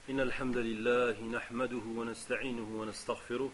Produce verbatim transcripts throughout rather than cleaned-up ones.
إن الحمد لله نحمده ونستعينه ونستغفره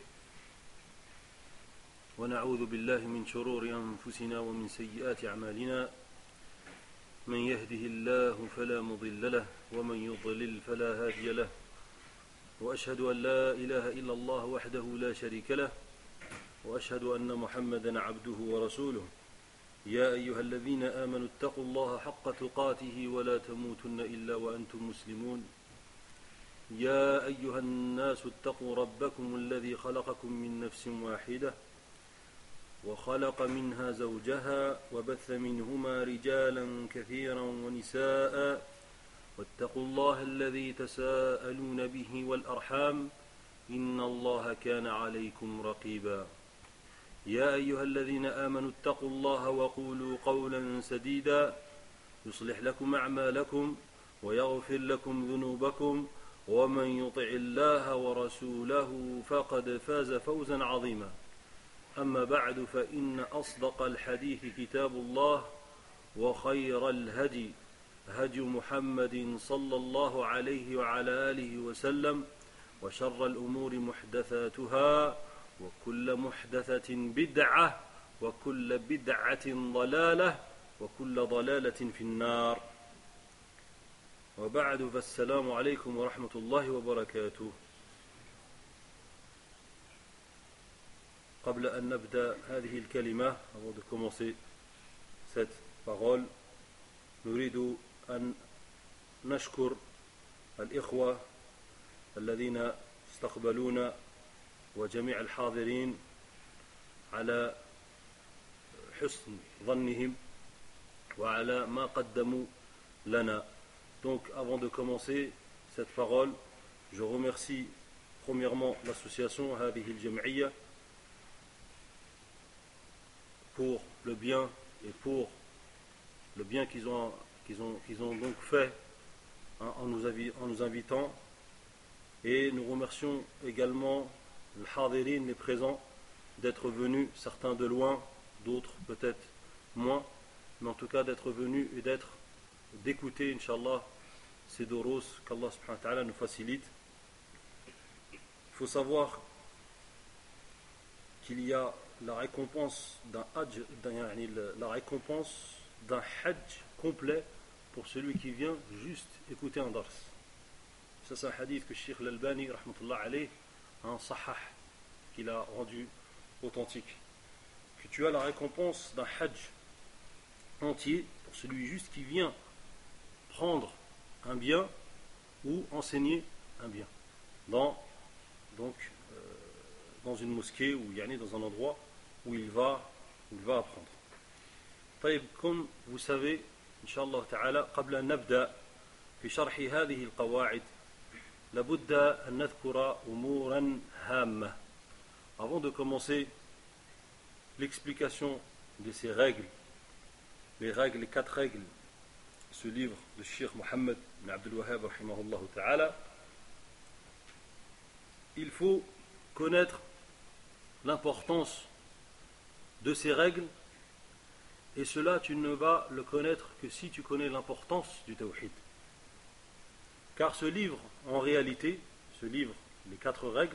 ونعوذ بالله من شرور أنفسنا ومن سيئات أعمالنا من يهده الله فلا مضل له ومن يضلل فلا هادي له وأشهد أن لا إله إلا الله وحده لا شريك له وأشهد أن محمدا عبده ورسوله يا أيها الذين آمنوا اتقوا الله حق تقاته ولا تموتن إلا وأنتم مسلمون يا أيها الناس اتقوا ربكم الذي خلقكم من نفس واحدة وخلق منها زوجها وبث منهما رجالا كثيرا ونساء واتقوا الله الذي تساءلون به والأرحام إن الله كان عليكم رقيبا يا أيها الذين آمنوا اتقوا الله وقولوا قولا سديدا يصلح لكم أعمالكم ويغفر لكم ذنوبكم ومن يطع الله ورسوله فقد فاز فوزا عظيما أما بعد فإن أصدق الحديث كتاب الله وخير الهدي هدي محمد صلى الله عليه وعلى آله وسلم وشر الأمور محدثاتها وكل محدثة بدعة وكل بدعة ضلالة وكل ضلالة في النار وبعد فالسلام عليكم ورحمة الله وبركاته. قبل أن نبدأ هذه الكلمة avant de commencer cette parole نريد أن نشكر الإخوة الذين استقبلونا وجميع الحاضرين على حسن ظنهم وعلى ما قدموا لنا. Donc avant de commencer cette parole, je remercie premièrement l'association هذه الجمعية pour le bien et pour le bien qu'ils ont, qu'ils ont, qu'ils ont donc fait hein, en, nous avi, en nous invitant, et nous remercions également les hadirin, les présents, d'être venus, certains de loin, d'autres peut-être moins, mais en tout cas d'être venus et d'être d'écouter Inch'Allah ces doros qu'Allah subhanahu wa ta'ala nous facilite. Il faut savoir qu'il y a la récompense d'un hajj, la récompense d'un hajj complet pour celui qui vient juste écouter un dars. Ça c'est un hadith que Cheikh Al-Albani rahmatullah alayh un sahah qu'il a rendu authentique, que tu as la récompense d'un hajj entier pour celui juste qui vient prendre un bien ou enseigner un bien dans, donc, euh, dans une mosquée ou yani, dans un endroit où il va, où il va apprendre. طيب, comme vous savez, Inch'Allah ta'ala, قبل أن نبدأ في شرح هذه القواعد لابد أن نذكر أمورا هامة. Avant de commencer l'explication de ces règles, les règles, les quatre règles, ce livre de Cheikh Mohammed ibn Abdul Wahhab rahimahullah ta'ala, il faut connaître l'importance de ces règles, et cela tu ne vas le connaître que si tu connais l'importance du tawhid. Car ce livre, en réalité, ce livre, les quatre règles,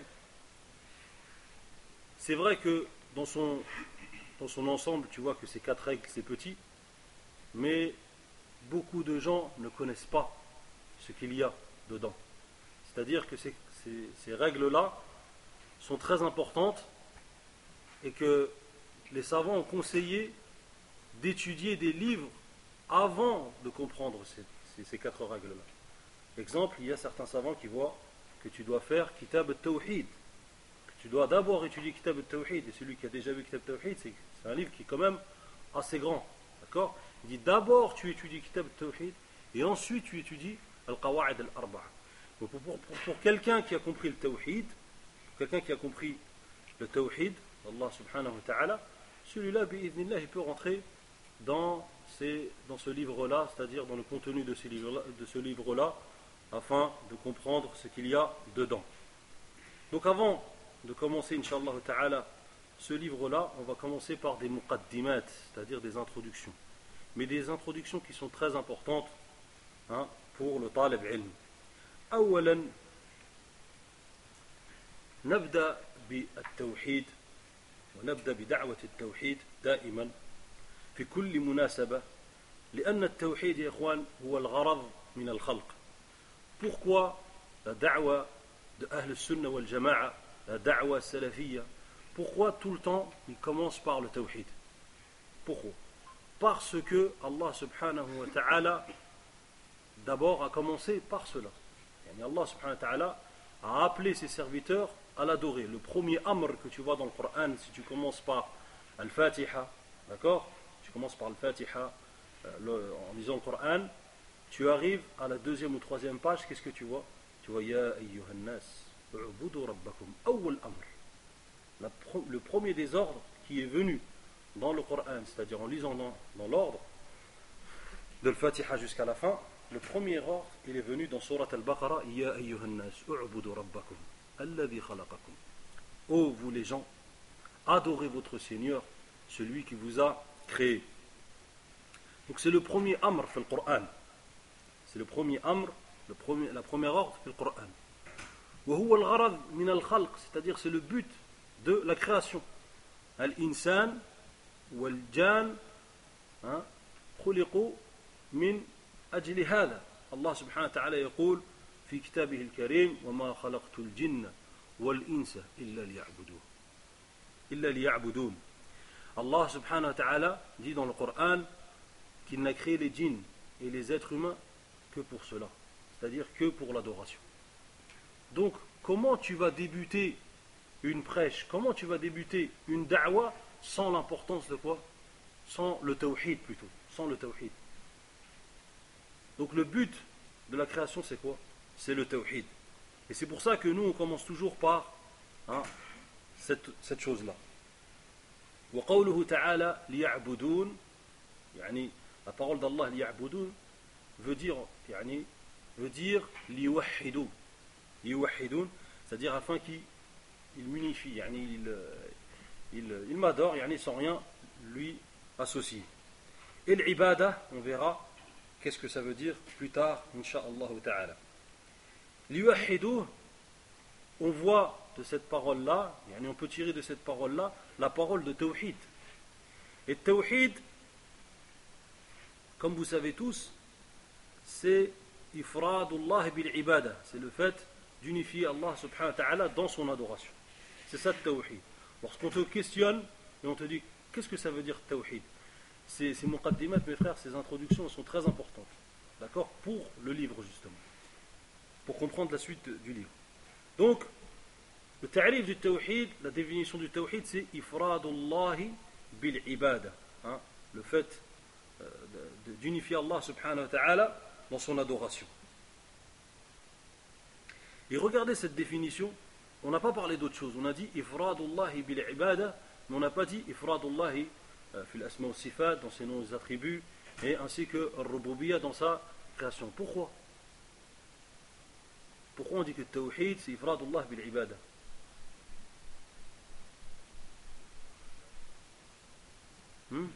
c'est vrai que dans son, dans son ensemble, tu vois que ces quatre règles, c'est petit, mais beaucoup de gens ne connaissent pas ce qu'il y a dedans. C'est-à-dire que ces, ces, ces règles-là sont très importantes et que les savants ont conseillé d'étudier des livres avant de comprendre ces, ces, ces quatre règles-là. Exemple, il y a certains savants qui voient que tu dois faire Kitab al-Tawhid. Tu dois d'abord étudier Kitab al-Tawhid, et celui qui a déjà vu Kitab al-Tawhid, c'est, c'est un livre qui est quand même assez grand. D'accord ? Il dit d'abord tu étudies Kitab al-Tawhid, et ensuite tu étudies Al-Qawa'id al-Arba'a. Pour, pour, pour, pour quelqu'un qui a compris le Tawhid, quelqu'un qui a compris le Tawhid, Allah subhanahu wa ta'ala, celui-là, bi'idhnillah, il peut rentrer dans, ces, dans ce livre-là, c'est-à-dire dans le contenu de, ces livres-là, de ce livre-là, afin de comprendre ce qu'il y a dedans. Donc avant de commencer, Inch'Allah ta'ala, ce livre-là, on va commencer par des muqaddimat, c'est-à-dire des introductions. Mais des introductions qui sont très importantes hein, pour le talib ilm. أولا نبدأ بالتوحيد ونبدأ بدعوة التوحيد دائما في كل مناسبة لأن التوحيد يا إخوان هو الغرض من الخلق. Pourquoi la da'wa de Ahl al-Sunnah wal Jama'a, la da'wa salafiyya, pourquoi tout le temps il commence par le tawhid? Pourquoi? Parce que Allah subhanahu wa ta'ala d'abord a commencé par cela. Yani Allah subhanahu wa ta'ala a appelé ses serviteurs à l'adorer. Le premier amr que tu vois dans le Coran, si tu commences par Al-Fatiha, d'accord? Tu commences par Al-Fatiha le, en lisant le Coran, tu arrives à la deuxième ou troisième page, qu'est-ce que tu vois? Tu vois Ya ayyuhan nas, u'budu rabbakum, awwal amr. Le premier des ordres qui est venu dans le Coran, c'est-à-dire en lisant dans, dans l'ordre de Al-Fatiha jusqu'à la fin, le premier ordre, il est venu dans Surat Al-Baqarah, Ya ayyuhan nas, u'budu rabbakum, alladhi khalaqakum. Ô vous les gens, adorez votre Seigneur, celui qui vous a créé. Donc c'est le premier amr dans le Coran. C'est le premier amr, le premier, la première ordre dans le Coran. وهو الغرض من الخلق, c'est-à-dire c'est le but de la création. Al-insan wal-jan خلقوا من أجل هذا. الله سبحانه وتعالى يقول في كتابه الكريم وما خلقت الجن والإنس إلا ليعبدون إلا ليعبدون. Allah subhanahu wa ta'ala dit dans le Coran qu'il n'a créé les djinns et les êtres humains que pour cela, c'est-à-dire que pour l'adoration. Donc, comment tu vas débuter une prêche, comment tu vas débuter une da'wa sans l'importance de quoi? Sans le tawhid plutôt, sans le tawhid. Donc le but de la création c'est quoi? C'est le tawhid. Et c'est pour ça que nous on commence toujours par hein, cette, cette chose-là. وقوله تعالى ليعبدون, يعني la parole d'Allah ليعبدون veut dire يعني veut dire ليوحدون ليوحدون, c'est-à-dire afin qu'il il m'unifie, يعني il il, il m'adore, يعني sans rien lui associer. Et l'ibada, on verra qu'est-ce que ça veut dire plus tard, incha'Allah ta'ala. Liwahidou, on voit de cette parole-là, on peut tirer de cette parole-là la parole de Tawhid. Et Tawhid, comme vous savez tous, c'est Ifradullah bil ibada, c'est le fait d'unifier Allah subhanahu wa ta'ala dans son adoration. C'est ça Tawhid. Lorsqu'on te questionne et on te dit qu'est-ce que ça veut dire Tawhid, Ces, ces muqaddimat, mes frères, ces introductions sont très importantes, d'accord, pour le livre justement, pour comprendre la suite du livre. Donc, le ta'rif du tawhid, la définition du tawhid, c'est ifradullahi bil ibada, hein, le fait euh, de, de, d'unifier Allah subhanahu wa ta'ala dans son adoration. Et regardez cette définition, on n'a pas parlé d'autre chose, on a dit ifradullahi bil ibada, mais on n'a pas dit ifradullahi fil asma wa sifat, dans ses noms et ses attributs, et ainsi que al-rububiyya dans sa création. Pourquoi? Pourquoi on dit que le tawhid c'est ifradullah bil ibada? Hmm?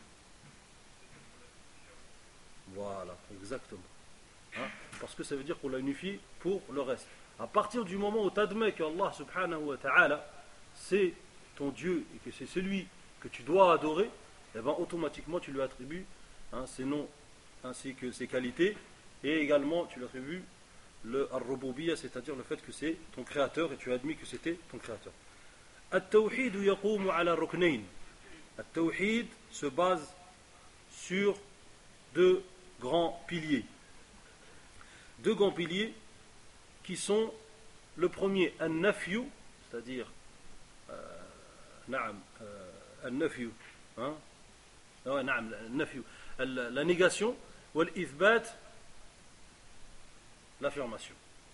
Voilà, exactement. Hein? Parce que ça veut dire qu'on l'a unifié pour le reste. À partir du moment où tu admets que Allah subhanahu wa ta'ala c'est ton Dieu et que c'est celui que tu dois adorer, eh bien, automatiquement tu lui attribues hein, ses noms ainsi que ses qualités, et également tu lui attribues le ar-rububiyya, c'est-à-dire le fait que c'est ton créateur et tu as admis que c'était ton créateur. At-tawhid yaqumu ala ruknayn. At-tawhid se base sur deux grands piliers. Deux grands piliers qui sont le premier an-nafyu, c'est-à-dire euh, na'am euh, an-nafyu, hein, ouais, na'am, an-nafyu, la négation, ou l'ithbat, l'affirmation.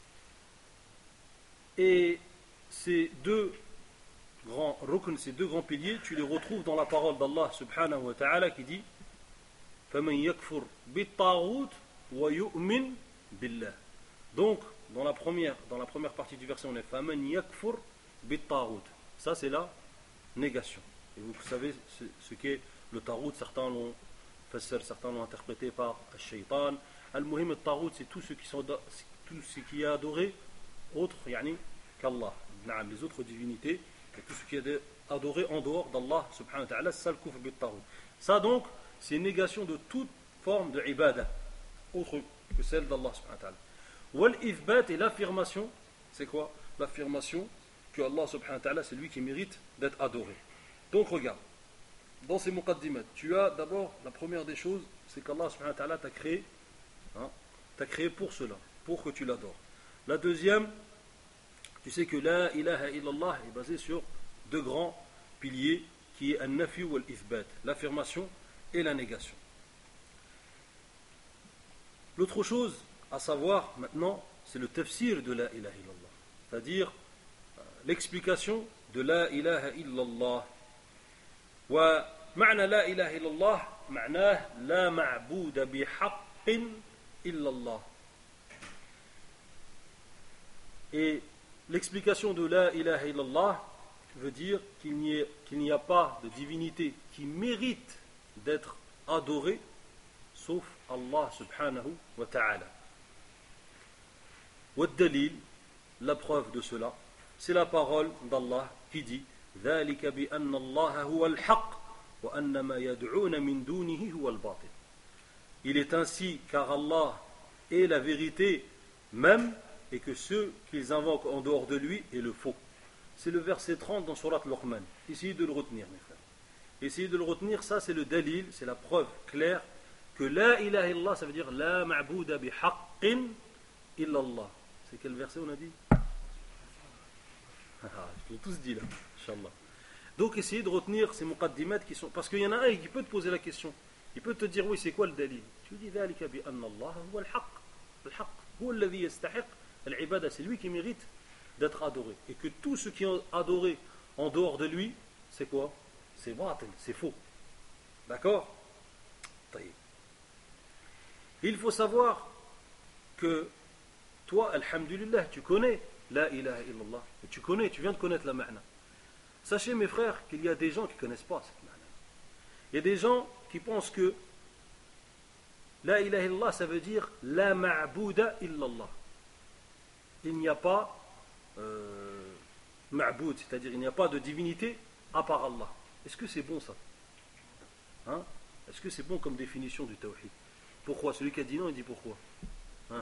Et ces deux grands rukn, ces deux grands piliers, tu les retrouves dans la parole d'Allah subhanahu wa ta'ala qui dit فَمَنْ يَكْفُرْ بِالطَّاغُوتِ وَيُؤْمِنْ بِاللَّهِ. Donc, dans la première, dans la première partie du verset, on est فَمَنْ يَكْفُرْ بِالطَّاغُوتِ. Ça, c'est la négation. Et vous savez ce, ce qu'est le tarout, certains l'ont fassir, certains l'ont interprété par al-shaytan. Al-muhim al-tarout, c'est tout ce qui sont tout ce qui est adoré autre yani qu'Allah, les autres divinités, et tout ce qui est adoré en dehors d'Allah subhanahu wa ta'ala, c'est ça le kufr bit taghut. Ça donc, c'est une négation de toute forme de ibadah, autre que celle d'Allah subhanahu wa ta'ala. Wal ithbat, et l'affirmation, c'est quoi? L'affirmation que Allah subhanahu wa ta'ala, c'est lui qui mérite d'être adoré. Donc regarde, dans ces muqaddimat, tu as d'abord, la première des choses, c'est qu'Allah subhanahu wa ta'ala t'a créé, hein, t'a créé pour cela, pour que tu l'adores. La deuxième, tu sais que la ilaha illallah est basée sur deux grands piliers, qui est an-nafi wal ithbat, l'affirmation et la négation. L'autre chose à savoir maintenant, c'est le tafsir de la ilaha illallah, c'est-à-dire l'explication de la ilaha illallah. Wa ma'na la ilaha illallah, ma'nah la ma'bouda bi haqqin illallah. Et l'explication de la ilaha illallah veut dire qu'il n'y, ait, qu'il n'y a pas de divinité qui mérite d'être adorée sauf Allah subhanahu wa ta'ala. Wa dalil, la preuve de cela, c'est la parole d'Allah qui dit ذلك بأن الله هو الحق وأن ما يدعون من دونه هو الباطل. Il est ainsi car Allah est la vérité même et que ceux qu'ils invoquent en dehors de lui est le faux. C'est le verset trente dans Surat Luqman. Essayez de le retenir, mes frères. Essayez de le retenir, ça c'est le dalil, c'est la preuve claire que la ilaha illallah, ça veut dire la ma'bouda bi haqqin illallah. C'est quel verset on a dit? Ah, je l'ai tous dit là, Inch'Allah. Donc essayez de retenir ces muqaddimat qui sont... Parce qu'il y en a un qui peut te poser la question. Il peut te dire, oui, c'est quoi le dalil? Tu lui dis, ذلك بأن الله هو الحق. الحق هو الذي يستحق العبادة. C'est lui qui mérite d'être adoré. Et que tout ce qui est adoré en dehors de lui, c'est quoi? C'est batil, c'est faux. D'accord? Il faut savoir que toi, alhamdulillah, tu connais la ilaha illallah. Et tu connais, tu viens de connaître la ma'na. Sachez mes frères qu'il y a des gens qui ne connaissent pas cette ma'na. Il y a des gens qui pensent que la ilaha illallah, ça veut dire la ma'bouda illallah. Il n'y a pas euh, ma'boud, c'est-à-dire il n'y a pas de divinité à part Allah. Est-ce que c'est bon ça? Hein? Est-ce que c'est bon comme définition du tawhid? Pourquoi? Celui qui a dit non, il dit pourquoi? Hein?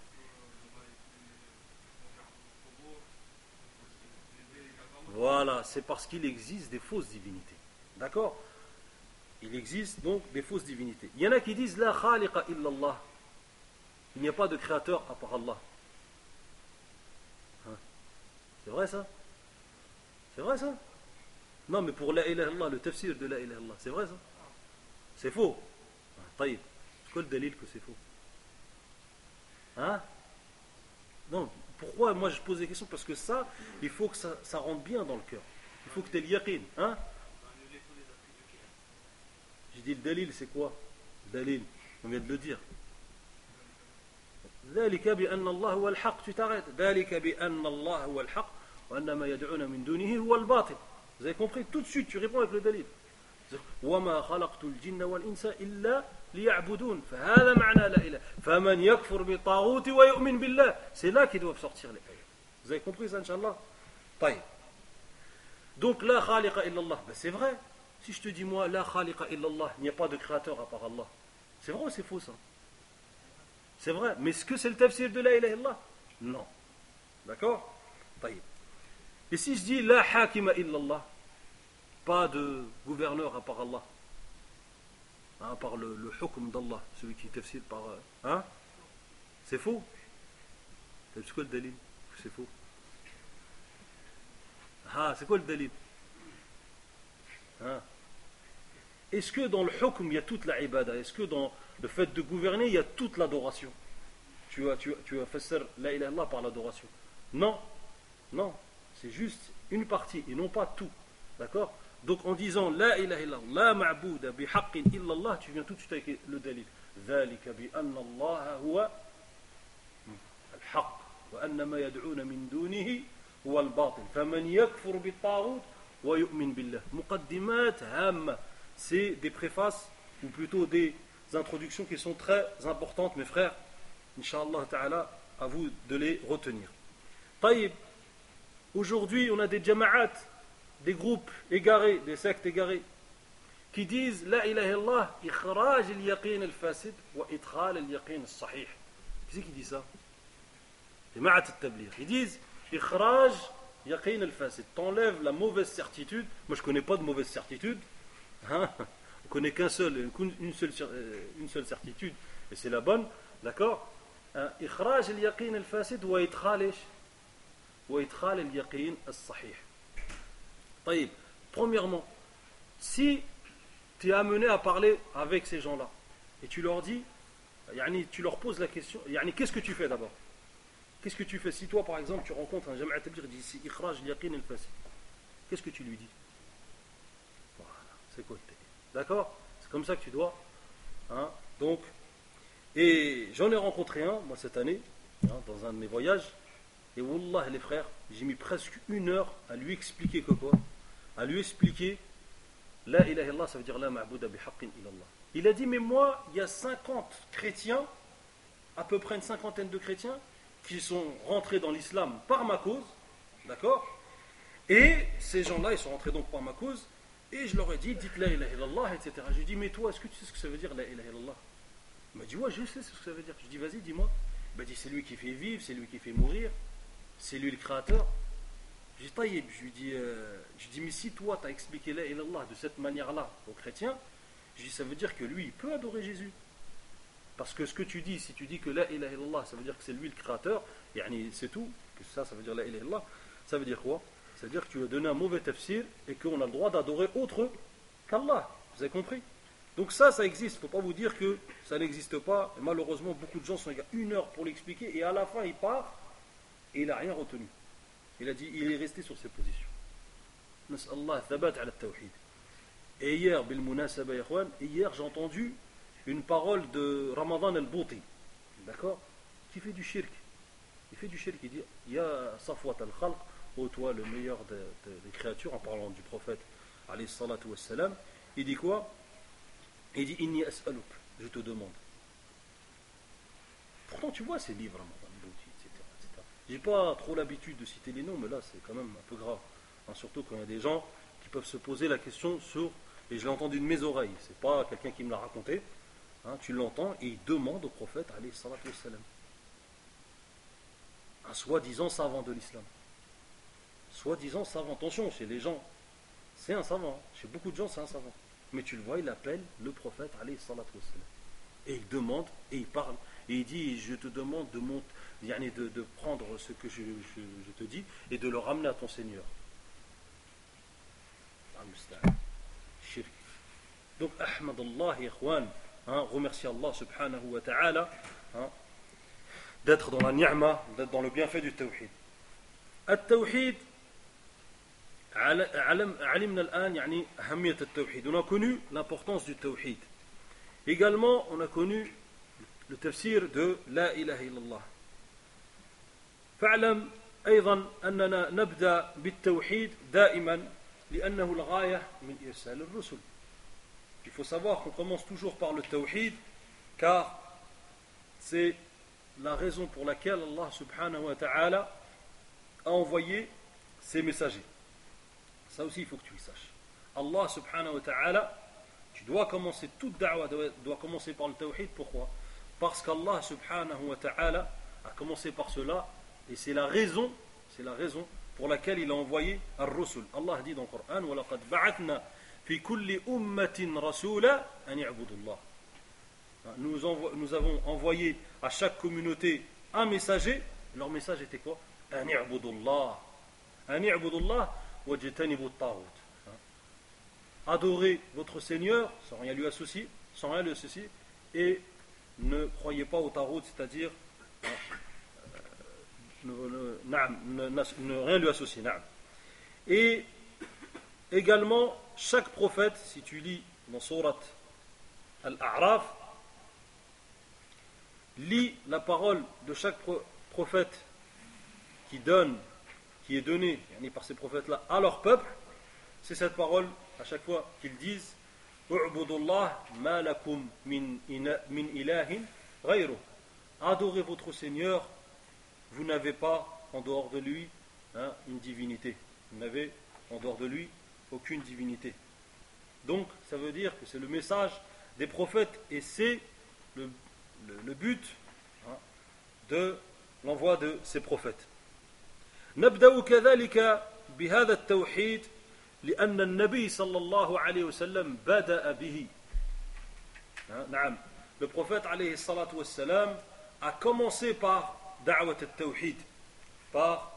Voilà, c'est parce qu'il existe des fausses divinités. D'accord? Il existe donc des fausses divinités. Il y en a qui disent la khaliqa illallah. Il n'y a pas de créateur à part Allah. Hein? C'est vrai ça? C'est vrai ça? Non, mais pour la ilaha illallah, le tafsir de la ilaha illallah, c'est vrai ça? C'est faux. Taïb. C'est quoi le dalil que c'est faux? Hein? Non, pourquoi moi je pose des questions? Parce que ça, il faut que ça, ça rentre bien dans le cœur. Il faut que tu aies l'yaqin. Hein? J'ai dit le dalil, c'est quoi? Le dalil, on vient de le dire. ذلك بأن الله هو الحق. Tu t'arrêtes. ذلك بأن الله هو الحق وأن ما يدعون من دونه هو الباطل. Vous avez compris? Tout de suite, tu réponds avec le dalil. وما خلقت الجن والإنس إلا ليعبدون فهذا معنى لا إله فمن يكفر بالطاغوت ويؤمن بالله. C'est là qu'ils doivent sortir les ayats. Vous avez compris ça, Inch'Allah? طيب. Donc la khaliqa illallah, ben c'est vrai. Si je te dis moi la khaliqa illallah, il n'y a pas de créateur à part Allah, c'est vrai ou c'est faux ça? C'est vrai. Mais est-ce que c'est le tafsir de la ilaha illallah? Non. D'accord? طيب. Et si je dis la hakima illallah, pas de gouverneur à part Allah, hein, à part le, le hukm d'Allah, celui qui est tafsir par... Hein? C'est faux? C'est quoi le dalil? C'est faux. Ah, c'est quoi le dalil? Hein? Est-ce que dans le hukm il y a toute la ibada? Est-ce que dans le fait de gouverner il y a toute l'adoration? Tu as, tu, tu as fait la ilaha illallah par l'adoration? Non, non, c'est juste une partie et non pas tout. D'accord? Donc en disant la ilaha illallah, la ma'bouda bi haqqin illallah, tu viens tout de suite avec le dalil. ذلك بأن الله هو الحق وأن ما يدعون من دونه هو الباطل فمن يكفر بالطاغوت ويؤمن بالله. مقدمات هامة. C'est des préfaces ou plutôt des introductions qui sont très importantes, mes frères. Inch'Allah ta'ala, à vous de les retenir. طيب. Aujourd'hui, on a des jama'at, des groupes égarés, des sectes égarés, qui disent La ilaha illallah, ikhraj al-yaqin al-fasid wa idkhal al-yaqin al-sahih. Qui c'est qui dit ça? Jama'at al-tabligh. Ils disent Ikhraj yaqin al-fasid. T'enlèves la mauvaise certitude. Moi, je ne connais pas de mauvaise certitude. Hein? On ne connaît qu'un seul, une seule, une seule certitude, et c'est la bonne. D'accord? Ikhraj al-yaqin al-fasid wa idkhal وإدخال اليقين الصحيح. طيب, premièrement, si tu es amené à parler avec ces gens-là et tu leur dis, yani, tu leur poses la question, yani, qu'est-ce que tu fais d'abord? Qu'est-ce que tu fais si toi par exemple tu rencontres un jama'a tabligh qui dit c'est ikhraj al-yaqin al-fasid, qu'est-ce que tu lui dis? Voilà, c'est quoi? D'accord? C'est comme ça que tu dois. Hein? Donc, et j'en ai rencontré un moi cette année, hein, dans un de mes voyages. Et wallah les frères, j'ai mis presque une heure à lui expliquer que quoi? À lui expliquer La ilaha illallah, ça veut dire La ma'bouda bihaqqin illallah. Il a dit, mais moi, il y a cinquante chrétiens, à peu près une cinquantaine de chrétiens, qui sont rentrés dans l'islam par ma cause, d'accord? Et ces gens-là, ils sont rentrés donc par ma cause, et je leur ai dit, dites La ilaha illallah, et cetera. Je lui ai dit, mais toi, est-ce que tu sais ce que ça veut dire La ilaha illallah? Il m'a dit, ouais, je sais ce que ça veut dire. Je lui ai dit, vas-y, dis-moi. Il m'a dit, c'est lui qui fait vivre, c'est lui qui fait mourir. C'est lui le créateur. Je dis, taïb, je lui dis, euh, je dis mais si toi tu as expliqué la ilaha illallah de cette manière-là aux chrétiens, je dis, ça veut dire que lui, il peut adorer Jésus. Parce que ce que tu dis, si tu dis que la ilaha illallah, ça veut dire que c'est lui le créateur, yani, c'est tout, que ça, ça veut dire la ilaha illallah, ça veut dire quoi? Ça veut dire que tu as donné un mauvais tafsir et qu'on a le droit d'adorer autre qu'Allah. Vous avez compris? Donc ça, ça existe. Il ne faut pas vous dire que ça n'existe pas. Et malheureusement, beaucoup de gens sont une heure pour l'expliquer et à la fin, il part. Et il n'a rien retenu. Il a dit, il est resté sur ses positions. Nas'Allah thabat ala tawhid. Et hier, bil munasaba ikhwan, hier j'ai entendu une parole de Ramadan al-Bouti, d'accord, qui fait du shirk. Il fait du shirk, il dit, Ya Safwat al-Khalq, ô toi le meilleur de, de, des créatures, en parlant du prophète, alayhi salatu wassalam, il dit quoi? Il dit, Inni as'aluk, je te demande. Pourtant tu vois ces livres, Ramadan. J'ai pas trop l'habitude de citer les noms, mais là c'est quand même un peu grave. Hein, surtout quand il y a des gens qui peuvent se poser la question sur, et je l'ai entendu de mes oreilles, c'est pas quelqu'un qui me l'a raconté, hein, tu l'entends et il demande au prophète, alayhi salatu wassalam, un soi-disant savant de l'islam. Soi-disant savant, attention, chez les gens, c'est un savant, chez beaucoup de gens c'est un savant. Mais tu le vois, il appelle le prophète, alayhi salatu wassalam. Et il demande, et il parle, et il dit, je te demande de monter, De, de prendre ce que je, je, je te dis et de le ramener à ton Seigneur. Donc, Ahmad Allah, ikhwan, hein, remercie Allah subhanahu wa ta'ala, hein, d'être dans la ni'ma, d'être dans le bienfait du tawhid. Al-tawhid, علمنا الآن يعني أهمية التوحيد. On a connu l'importance du tawhid. Également, on a connu le tafsir de La ilaha illallah. فاعلم أيضا أننا نبدأ بالتوحيد دائما لأنه الغاية من إرسال الرسل. Il faut savoir qu'on commence toujours par le tawhid car c'est la raison pour laquelle Allah subhanahu wa ta'ala a envoyé ses messagers. Ça aussi il faut que tu le saches. Allah subhanahu wa ta'ala, tu dois commencer, toute da'wah doit, doit commencer par le tawhid. Pourquoi? Parce qu'Allah subhanahu wa ta'ala a commencé par cela. Et c'est la raison, c'est la raison pour laquelle il a envoyé ar-rusul. Allah dit dans le Coran, وَلَقَدْ بَعَثْنَا فِي كُلِّ أُمَّةٍ رَسُولًا أَنِ اعْبُدُوا اللَّهَ. Nous, envo- nous avons envoyé à chaque communauté un messager. Leur message était quoi? أَنِ اعْبُدُوا اللَّهَ أَنِ اعْبُدُوا اللَّهَ وَاجْتَنِبُوا الطَّاغُوتَ. Adorez votre Seigneur sans rien lui associer, sans rien lui associer, et ne croyez pas au tarot, c'est-à-dire Ne, ne, ne, ne rien lui associer. Et également, chaque prophète, si tu lis dans Surat Al-A'raf, lis la parole de chaque prophète qui donne, qui est donnée par ces prophètes-là à leur peuple. C'est cette parole, à chaque fois qu'ils disent U'budullah ma lakum min ilahin ghayruh. Adorez votre Seigneur. Vous n'avez pas, en dehors de lui, hein, une divinité. Il n'avait en dehors de lui aucune divinité. Donc ça veut dire que c'est le message des prophètes et c'est le, le, le but, hein, de l'envoi de ces prophètes. نبدأ كذلك بهذا التوحيد لأن النبي صلى الله عليه وسلم بدأ به. نعم, le prophète عليه الصلاة والسلام a commencé par دعوة التوحيد, par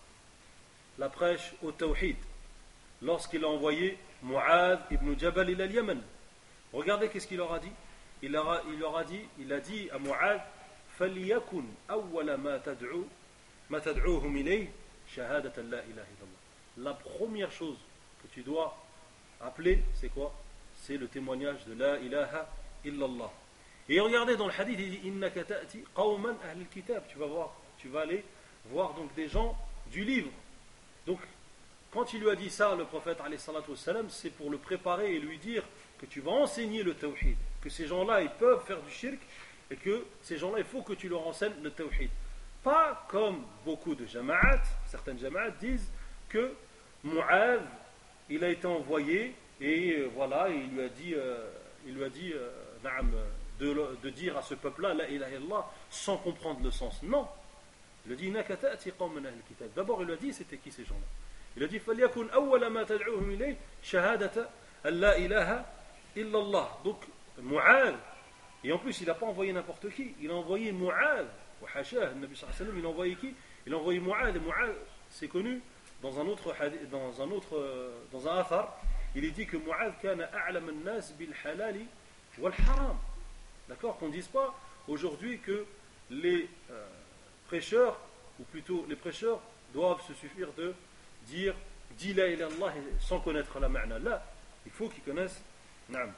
la prêche au tawhid, lorsqu'il a envoyé Mu'adh ibn Jabal ila al-Yaman. Regardez qu'est-ce qu'il leur a dit. Il leur a, il leur a dit, il a dit à Mu'adh, فَلْيَكُنْ أَوَّلَ مَا تَدْعُو مَا تَدْعُوهُمْ إِلَيْهِ شَهَادَةَ لَا إِلَهَ إِلَّا اللَّهِ. La première chose que tu dois appeler, c'est quoi? C'est le témoignage de La ilaha illallah. Et regardez dans le hadith, il dit إِنَّكَ تَأْتِي قَوْمًا أَهْلِ الْكِتَابِ. Tu vas voir, tu vas aller voir donc des gens du livre. Donc, quand il lui a dit ça, le prophète alayhi salatu wassalam, c'est pour le préparer et lui dire que tu vas enseigner le tawhid, que ces gens-là, ils peuvent faire du shirk et que ces gens-là, il faut que tu leur enseignes le tawhid. Pas comme beaucoup de jama'at, certaines jama'at disent que Mu'adh, il a été envoyé et euh, voilà, il lui a dit, euh, il lui a dit euh, na'am, de, de dire à ce peuple-là, la ilaha illallah, sans comprendre le sens. Non. Il a dit, d'abord il lui a dit, c'était qui ces gens-là? Il a dit, فَلْيَكُنْ أَوَّلَ مَا تَدْعُوهُمْ إِلَيْهِ شَهَادَةَ أَنْ لَا إِلَهَ إِلَّا اللَّهِ. Donc, Mu'adh, et en plus il n'a pas envoyé n'importe qui, il a envoyé Mu'adh. Le Nabi sallallahu alayhi wa sallam, il a envoyé qui? Il a envoyé Mu'adh, et Mu'adh, c'est connu dans un autre, dans un autre, dans un athar, il est dit que Mu'adh kana a'lam an-nas bil halal wal haram. D'accord, qu'on ne dise pas aujourd'hui que les euh, prêcheurs, ou plutôt les prêcheurs, doivent se suffire de dire dis la ilaha illallah sans connaître la ma'na. Là, il faut qu'ils connaissent na'am,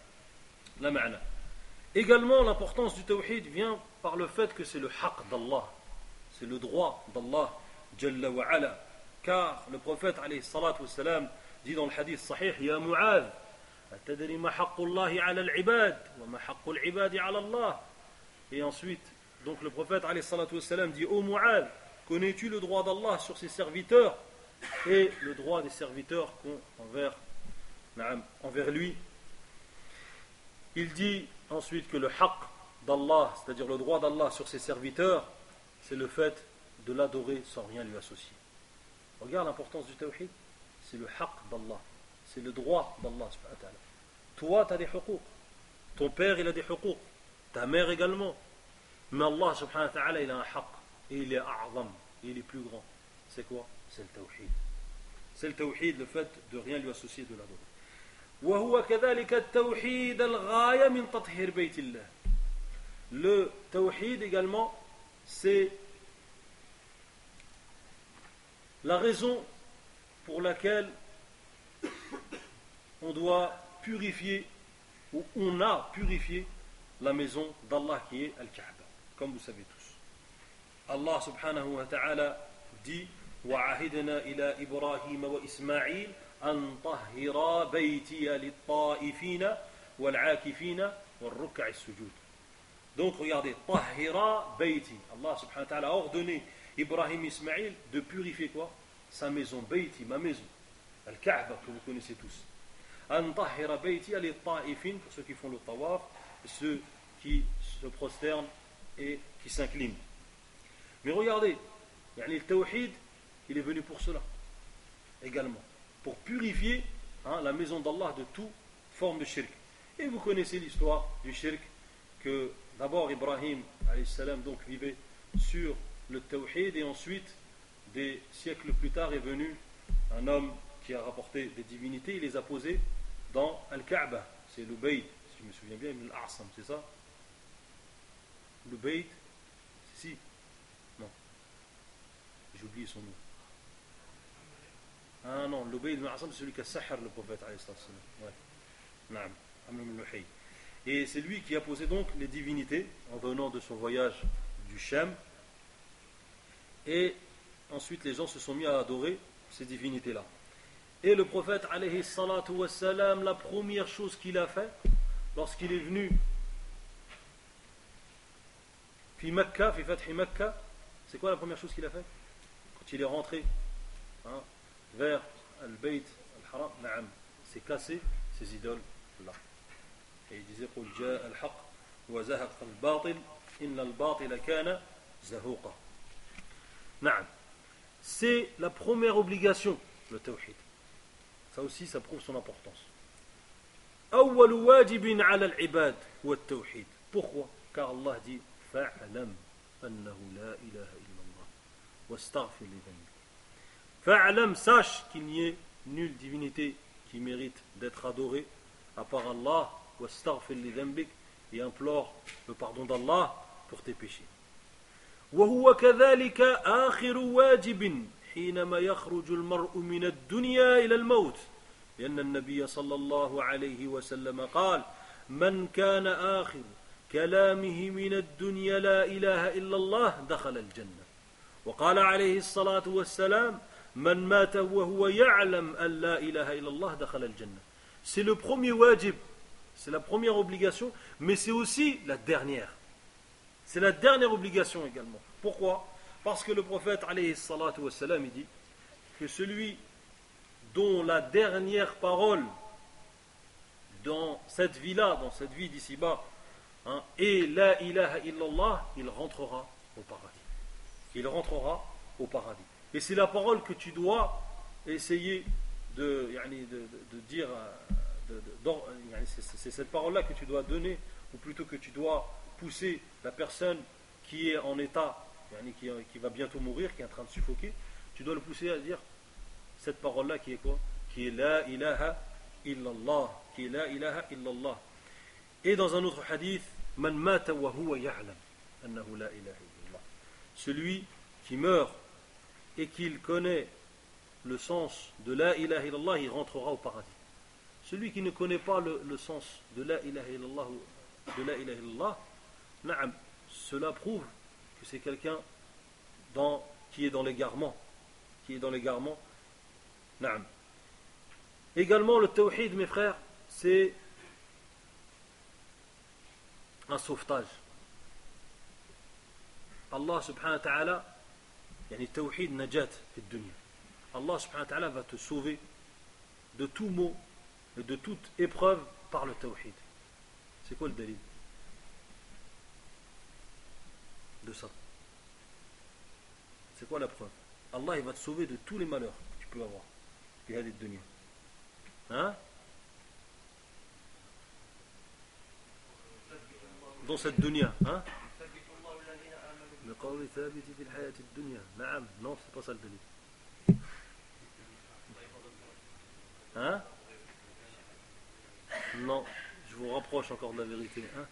la ma'na. Également, l'importance du tawhid vient par le fait que c'est le haqq d'Allah, c'est le droit d'Allah Jalla wa ala. Car le prophète alayhi salatu wassalam dit dans le hadith sahih, Ya Mu'adh, atadri ma haqqullahi ala al-ibad wa ma haqqul ibadi ala Allah. Et ensuite, donc le prophète alayhi salatu wassalam dit, Ô Mu'adh, connais-tu le droit d'Allah sur ses serviteurs et le droit des serviteurs envers, envers lui? Il dit ensuite que le haqq d'Allah, c'est-à-dire le droit d'Allah sur ses serviteurs, c'est le fait de l'adorer sans rien lui associer. Regarde l'importance du tawhid, c'est le haqq d'Allah, c'est le droit d'Allah subhanahu wa ta'ala. Toi, tu as des huquq, ton père il a des huquq, ta mère également, mais Allah subhanahu wa ta'ala il a un haqq, et il est a'zam, et il est plus grand. C'est quoi? C'est le tawhid. C'est le tawhid, le fait de rien lui associer, de l'adorer. وهو كذلك التوحيد الغاية من تطهير بيت الله. Le tawhid également, c'est la raison pour laquelle on doit purifier, ou on a purifié la maison d'Allah qui est Al-Kaaba, comme vous savez tous. Allah subhanahu wa ta'ala dit وَعَهِدْنَا إِلَى إِبْرَاهِيمَ وَإِسْمَاعِيلَ أَن طَهِّرَا بَيْتِيَ لِلطَّائِفِينَ وَالْعَاكِفِينَ وَالرُّكَّعِ السُّجُودِ. Donc regardez, طَهِّرَا بَيْتِي. Allah subhanahu wa ta'ala a ordonné Ibrahim et Ismaïl de purifier quoi? Sa maison, Bayti, ma maison, Al-Kaaba que vous connaissez tous. أن طهر بيتي للطائفين, pour ceux qui font le tawaf, ceux qui se prosternent et qui s'inclinent. Mais regardez, le tawhid, il est venu pour cela également, pour purifier hein, la maison d'Allah de toute forme de shirk. Et vous connaissez l'histoire du shirk, que d'abord Ibrahim alayhi salam donc vivait sur le tawhid, et ensuite des siècles plus tard est venu un homme qui a rapporté des divinités, il les a posées dans Al-Kaaba. C'est l'Ubayd, si je me souviens bien, Ibn al-A'sam, c'est ça? L'Ubayd, si, non, j'ai oublié son nom. Ah non, l'Ubayd ibn al-A'sam, c'est celui qui a sahar le prophète alayhi salam. Ouais. Naam, Amr ibn Luhay. Et c'est lui qui a posé donc les divinités en venant de son voyage du Sham. Et ensuite les gens se sont mis à adorer ces divinités-là. Et le prophète alayhi salatu wassalam, la première chose qu'il a fait lorsqu'il est venu fi Mecca, fi Fathi Mecca, c'est quoi la première chose qu'il a fait quand il est rentré hein, vers Al-Bayt Al-Haram, na'am, c'est casser ces idoles-là. Et il disait قُلْ جَاءَ الْحَقُّ وَزَهَقَ الْبَاطِلُ إِنَّ الْبَاطِلَ كَانَ زَهُوقًا. Na'am. C'est la première obligation, le tawhid. Ça aussi, ça prouve son importance. أول واجب على العباد هو التوحيد. Pourquoi? Car Allah dit فَاعْلَمْ أَنَّهُ لَا إِلَهَ إِلَّا اللَّهُ وَاسْتَغْفِرْ لِذَنبِكَ. فَاعْلَمْ, sache qu'il n'y ait nulle divinité qui mérite d'être adorée à part Allah, وَاسْتَغْفِرْ لِذَنبِكَ, et implore le pardon d'Allah pour tes péchés. وهو كذلك آخر واجب حينما يخرج المرء من الدنيا إلى الموت لأن النبي صلى الله عليه وسلم قال من كان آخر كلامه من الدنيا لا إله إلا الله دخل الجنة وقال عليه الصلاة والسلام من مات وهو يعلم أن لا إله إلا الله دخل الجنة. C'est le premier wajib, c'est la première obligation, mais c'est aussi la dernière. C'est la dernière obligation également. Pourquoi? Parce que le prophète alayhi salatu wassalam, il dit que celui dont la dernière parole dans cette vie-là, dans cette vie d'ici-bas, hein, est la ilaha illallah, il rentrera au paradis. Il rentrera au paradis. Et c'est la parole que tu dois essayer de, yani de, de, de dire, de, de, de, yani c'est, c'est cette parole-là que tu dois donner, ou plutôt que tu dois pousser la personne qui est en état, qui, qui va bientôt mourir, qui est en train de suffoquer, tu dois le pousser à dire cette parole-là qui est quoi? Qui est la ilaha illallah, qui est la ilaha illallah. Et dans un autre hadith, man mata wa huwa ya'lam annahu la ilaha illallah. Celui qui meurt et qu'il connaît le sens de la ilaha illallah, il rentrera au paradis. Celui qui ne connaît pas le, le sens de la ilaha illallah, de la ilaha illallah, na'am, cela prouve que c'est quelqu'un dans, qui est dans l'égarement, qui est dans l'égarement. Na'am. Également, le tawhid, mes frères, c'est un sauvetage. Allah subhanahu wa ta'ala, yani tawhid najat fi dunya. Allah subhanahu wa ta'ala va te sauver de tout mot et de toute épreuve par le tawhid. C'est quoi le dalil de ça? C'est quoi la preuve? Allah, il va te sauver de tous les malheurs que tu peux avoir في هذه الدنيا. Hein? Dans cette dunya, hein? بقول ثابت في الحياة الدنيا. نعم. Non, c'est pas ça le dalil. Hein? Non, je vous rapproche encore de la vérité, hein?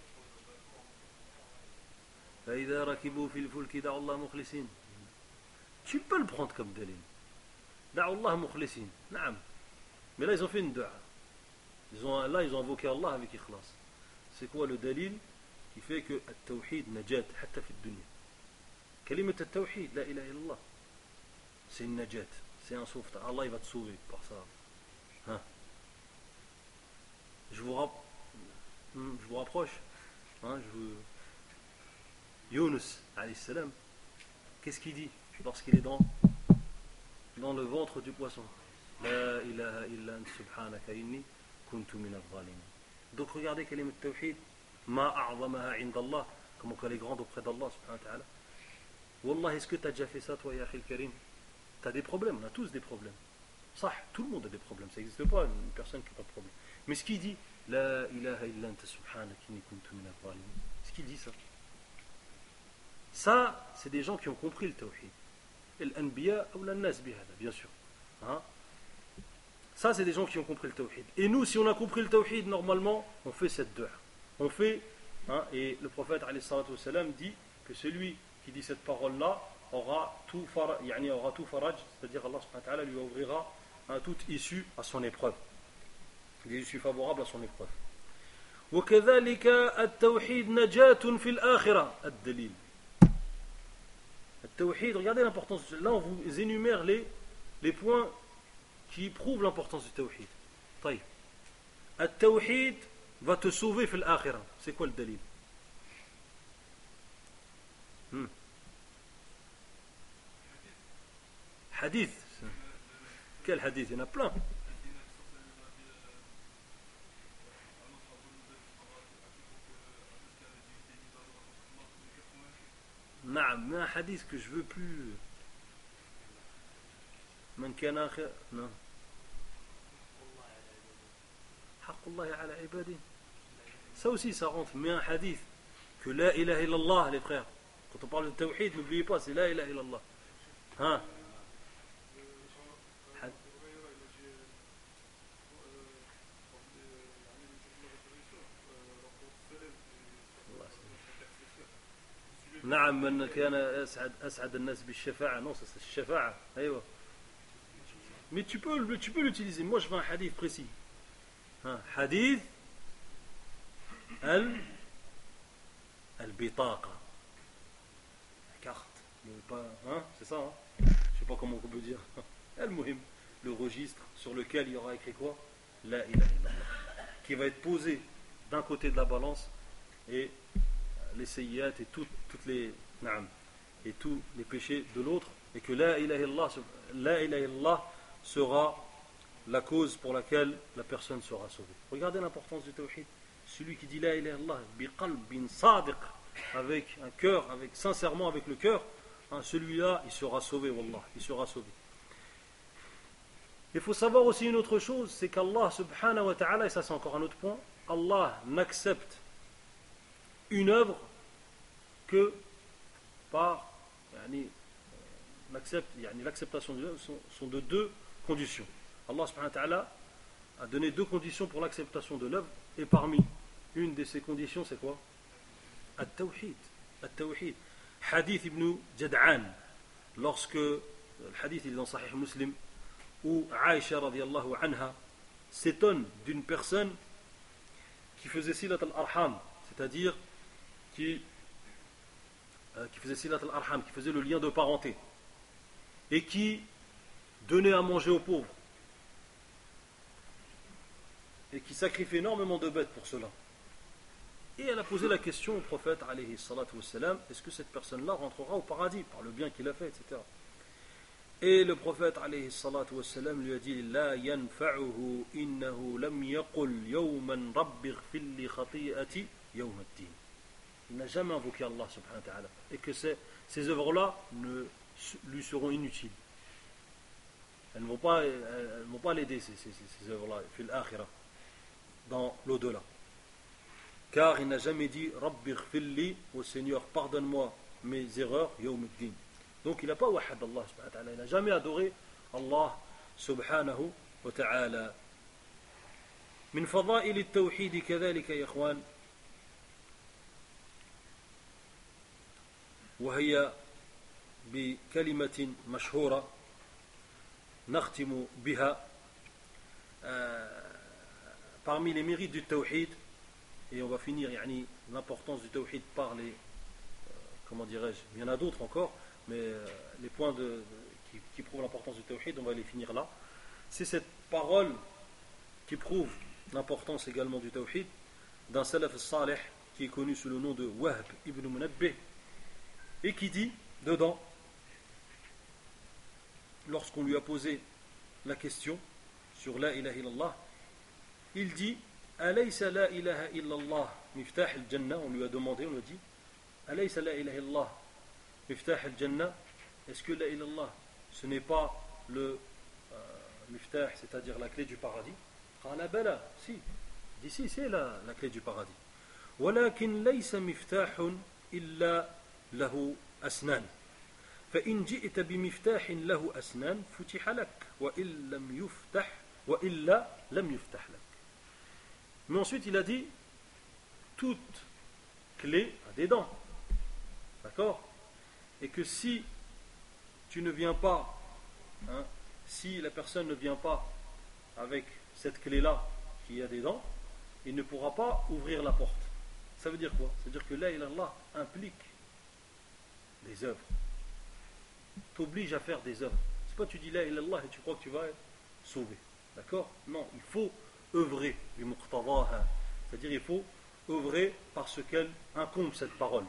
فإذا ركبوا في الفلك دعوا الله مخلصين. Tu peux le prendre comme dalil. دعوا الله مخلصين. نعم. Mais là ils ont fait une dua. Ils ont, là ils ont invoqué Allah avec ikhlas. C'est quoi le dalil qui fait que التوحيد نجاة حتى في الدنيا. كلمة التوحيد لا إله إلا الله. C'est une najat, c'est un sauvetage. Allah il va te sauver par ça. Hein? Je vous rap... je vous rapproche. Hein, je vous... Yunus alayhi salam, qu'est-ce qu'il dit lorsqu'il est dans, dans le ventre du poisson? La ilaha illa ant subhanaka inni kuntu min adh-dhalimin. Donc regardez kalimat tawhid, ma a'zamaha 'inda Allah, comment elle est grande auprès d'Allah subhanahu wa ta'ala. Wallah, est-ce que tu as déjà fait ça toi ya akhil karim? Tu as des problèmes, on a tous des problèmes. Sah, tout le monde a des problèmes, ça n'existe pas une personne qui n'a pas de problème. Mais ce qu'il dit, la ilaha illa ant subhanaka inni kuntu min adh-dhalimin, ce qu'il dit ça? Ça, c'est des gens qui ont compris le tawhid. L'anbiya ou l'annas bihada, bien sûr. Hein? Ça, c'est des gens qui ont compris le tawhid. Et nous, si on a compris le tawhid, normalement, on fait cette dua. On fait, hein, et le prophète alayhi salatu wassalam dit que celui qui dit cette parole-là aura tout faraj, yani aura tout faraj, c'est-à-dire Allah subhanahu wa ta'ala lui ouvrira un toute issue à son épreuve. Des issues favorables à son épreuve. وكذلك التوحيد نجاة في الآخرة. الدليل. Tawhid, regardez l'importance. Là, on vous énumère les, les points qui prouvent l'importance du tawhid. طيب. التوحيد va te sauver في الآخرة. C'est quoi le dalil? hmm. Hadith. Quel hadith? Il y en a plein. نعم, mais un hadith que je veux plus. من كان آخر non. حق الله على عباده. Ça aussi, ça rentre. Mais un hadith que la ilaha illallah, les frères. Quand on parle de tawhid, n'oubliez pas, c'est la ilaha illallah. Hein? نعم من كان أسعد أسعد الناس بالشفاعة. Non, c'est الشفاعة. أيوة. Mais tu peux, tu peux l'utiliser. Moi, je veux un hadith précis. Hein? Hadith al al-bitaqa. La carte. Hein? C'est ça, hein? Je ne sais pas comment on peut dire. Al-muhim. Le registre sur lequel il y aura écrit quoi? La ilaha illallah. Qui va être posé d'un côté de la balance et les sayyat et tout, toutes les naam, et tous les péchés de l'autre, et que la ilaha illallah, la ilaha illallah sera la cause pour laquelle la personne sera sauvée. Regardez l'importance du tawhid. Celui qui dit la ilaha illallah biqalbin sadiq, avec un cœur, avec sincèrement avec le cœur, hein, celui-là il sera sauvé, wallah, il sera sauvé. Il faut savoir aussi une autre chose, c'est qu'Allah subhanahu wa ta'ala, et ça c'est encore un autre point, Allah n'accepte une œuvre que par yani, yani, l'acceptation de l'œuvre sont, sont de deux conditions. Allah subhanahu wa ta'ala a donné deux conditions pour l'acceptation de l'œuvre, et parmi une de ces conditions c'est quoi? At-tawhid. At-tawhid. Hadith ibn Jad'an, lorsque le hadith il est dans Sahih Muslim, où Aïcha radiyallahu anha s'étonne d'une personne qui faisait silat al-arham, c'est-à-dire qui, euh, qui faisait silat al-arham, qui faisait le lien de parenté, et qui donnait à manger aux pauvres, et qui sacrifiait énormément de bêtes pour cela. Et elle a posé la question au prophète, alayhi salatu wassalam, est-ce que cette personne-là rentrera au paradis par le bien qu'il a fait, et cetera. Et le prophète, alayhi salatu wassalam, lui a dit, La yanfa'uhu innahu lam yaqul yawman rabbi ighfir li khati'ati yawm ad-din. Il n'a jamais invoqué Allah subhanahu wa ta'ala, et que ces, ces œuvres-là ne lui seront inutiles. Elles ne vont pas, elles vont pas l'aider, ces, ces, ces œuvres-là, fil akhirah, dans l'au-delà. Car il n'a jamais dit Rabbi ighfir li, au Seigneur, pardonne-moi mes erreurs, yawm ad-din. Donc il n'a pas wahad Allah subhanahu wa ta'ala, il n'a jamais adoré Allah subhanahu wa ta'ala. من فضائل التوحيد كذلك يا إخوان وهي بكلمة مشهورة نختم بها. Parmi les mérites du tawhid, et on va finir yani, l'importance du tawhid par les, euh, comment dirais-je, il y en a d'autres encore, mais euh, les points de, de, qui, qui prouvent l'importance du tawhid, on va les finir là. C'est cette parole qui prouve l'importance également du tawhid d'un salaf salih qui est connu sous le nom de Wahb ibn Munabbih, et qui dit dedans, lorsqu'on lui a posé la question sur la ilaha illallah, il dit Alaysa la ilaha illallah miftah al-jannah. On lui a demandé, on lui a dit Alaysa la ilaha illallah miftah al-jannah. Est-ce que la ilaha illallah ce n'est pas le euh, miftah, c'est-à-dire la clé du paradis? Qala bala, si. D'ici c'est la, la clé du paradis. Walakin laysa miftahun illa lahu asnan. فإن جئت بمفتاح له أسنان فتح لك وإن لم يفتح وإلا لم يفتح لك. Mais ensuite il a dit toute clé a des dents, d'accord, et que si tu ne viens pas, hein, si la personne ne vient pas avec cette clé là qui a des dents, il ne pourra pas ouvrir la porte. Ça veut dire quoi? Ça veut dire que la ilaha illallah implique des œuvres, t'oblige à faire des œuvres. C'est pas tu dis la ilaha illallah et tu crois que tu vas être sauvé, d'accord? Non, il faut œuvrer, c'est-à-dire il faut œuvrer par ce qu'elle incombe cette parole.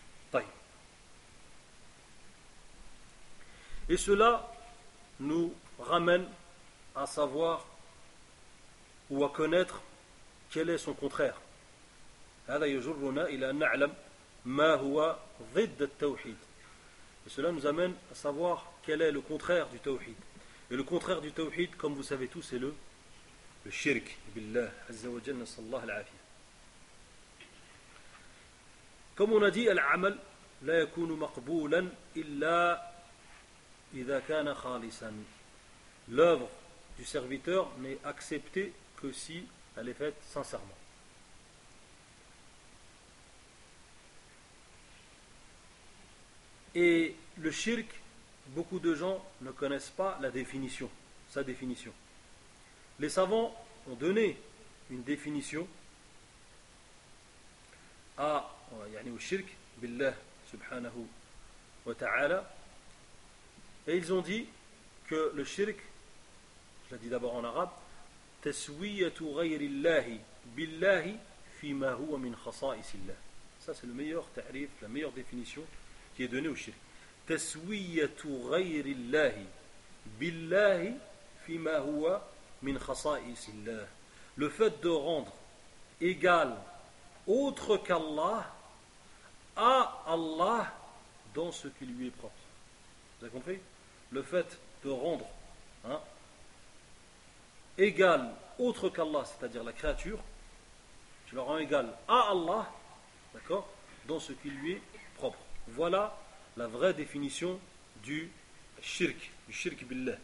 Et cela nous ramène à savoir ou à connaître quel est son contraire. هذا يجرنا إلى أن نعلم ما هو ضد التوحيد. Et cela nous amène à savoir quel est le contraire du tawhid. Et le contraire du tawhid, comme vous savez tous, c'est le, le shirk billah azza wa jalla, sallallahu al-afiyah. Comme on a dit, al-amal la yakunu maqboulan illa idha kana khalisan. L'œuvre du serviteur n'est acceptée que si elle est faite sincèrement. Et le shirk, beaucoup de gens ne connaissent pas la définition, sa définition. Les savants ont donné une définition à yani au shirk billah subhanahu wa ta'ala, et ils ont dit que le shirk, je l'ai dit d'abord en arabe, taswiyatu ghayri llahi billahi fima huwa min khasaisillah. Ça c'est le meilleur ta'rif, la meilleure définition qui est donnée au shirk. Taswiyatu ghayri llahi billahi fima huwa min khasaisillah. Le fait de rendre égal autre qu'Allah à Allah dans ce qui lui est propre. Vous avez compris? Le fait de rendre hein, égal autre qu'Allah, c'est-à-dire la créature, tu le rends égal à Allah, d'accord, dans ce qui lui est propre. Voilà la vraie définition du shirk, du shirk billah.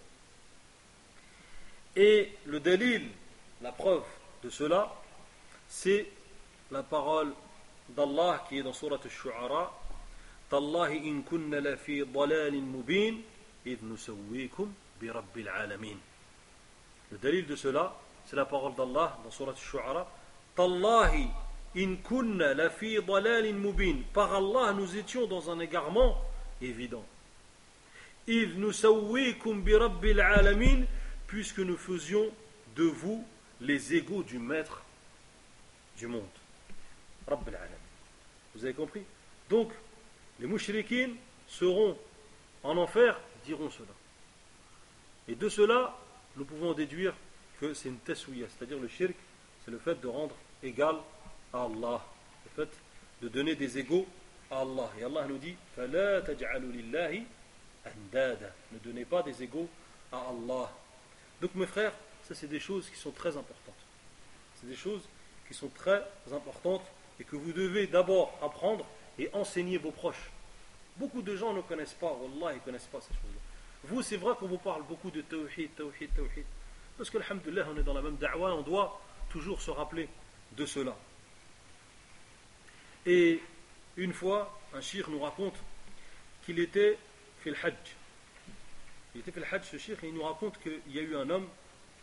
Et le dalil, la preuve de cela, c'est la parole d'Allah qui est dans Surat al-Shu'ara. Tallahi in kunna la fi dalalin mubin idh nusawwikum bi rabbil alamin. Le dalil de cela, c'est la parole d'Allah dans Surat al-Shu'ara. Tallahi in kunna la fi dalalin mubin. Par Allah, nous étions dans un égarement évident. Idh nusawwikum bi rabbil alamin, puisque nous faisions de vous les égaux du maître du monde. Rabbil alamin. Vous avez compris? Donc, les mouchriquines seront en enfer, diront cela. Et de cela, nous pouvons déduire que c'est une taswiya, c'est-à-dire le shirk, c'est le fait de rendre égal à Allah, le fait de donner des égaux à Allah. Et Allah nous dit فَلَا تَجْعَلُوا لِلَّهِ أَنْدَادًا. Ne donnez pas des égaux à Allah. Donc mes frères, ça c'est des choses qui sont très importantes. C'est des choses qui sont très importantes et que vous devez d'abord apprendre et enseigner vos proches. Beaucoup de gens ne connaissent pas, Wallah, ils ne connaissent pas ces choses-là. Vous, c'est vrai qu'on vous parle beaucoup de tawhid, tawhid, tawhid. Parce que, alhamdoulilah, on est dans la même da'wa, on doit toujours se rappeler de cela. Et une fois, un shir nous raconte qu'il était fil hajj. Il était fil hajj, ce shir, et il nous raconte qu'il y a eu un homme,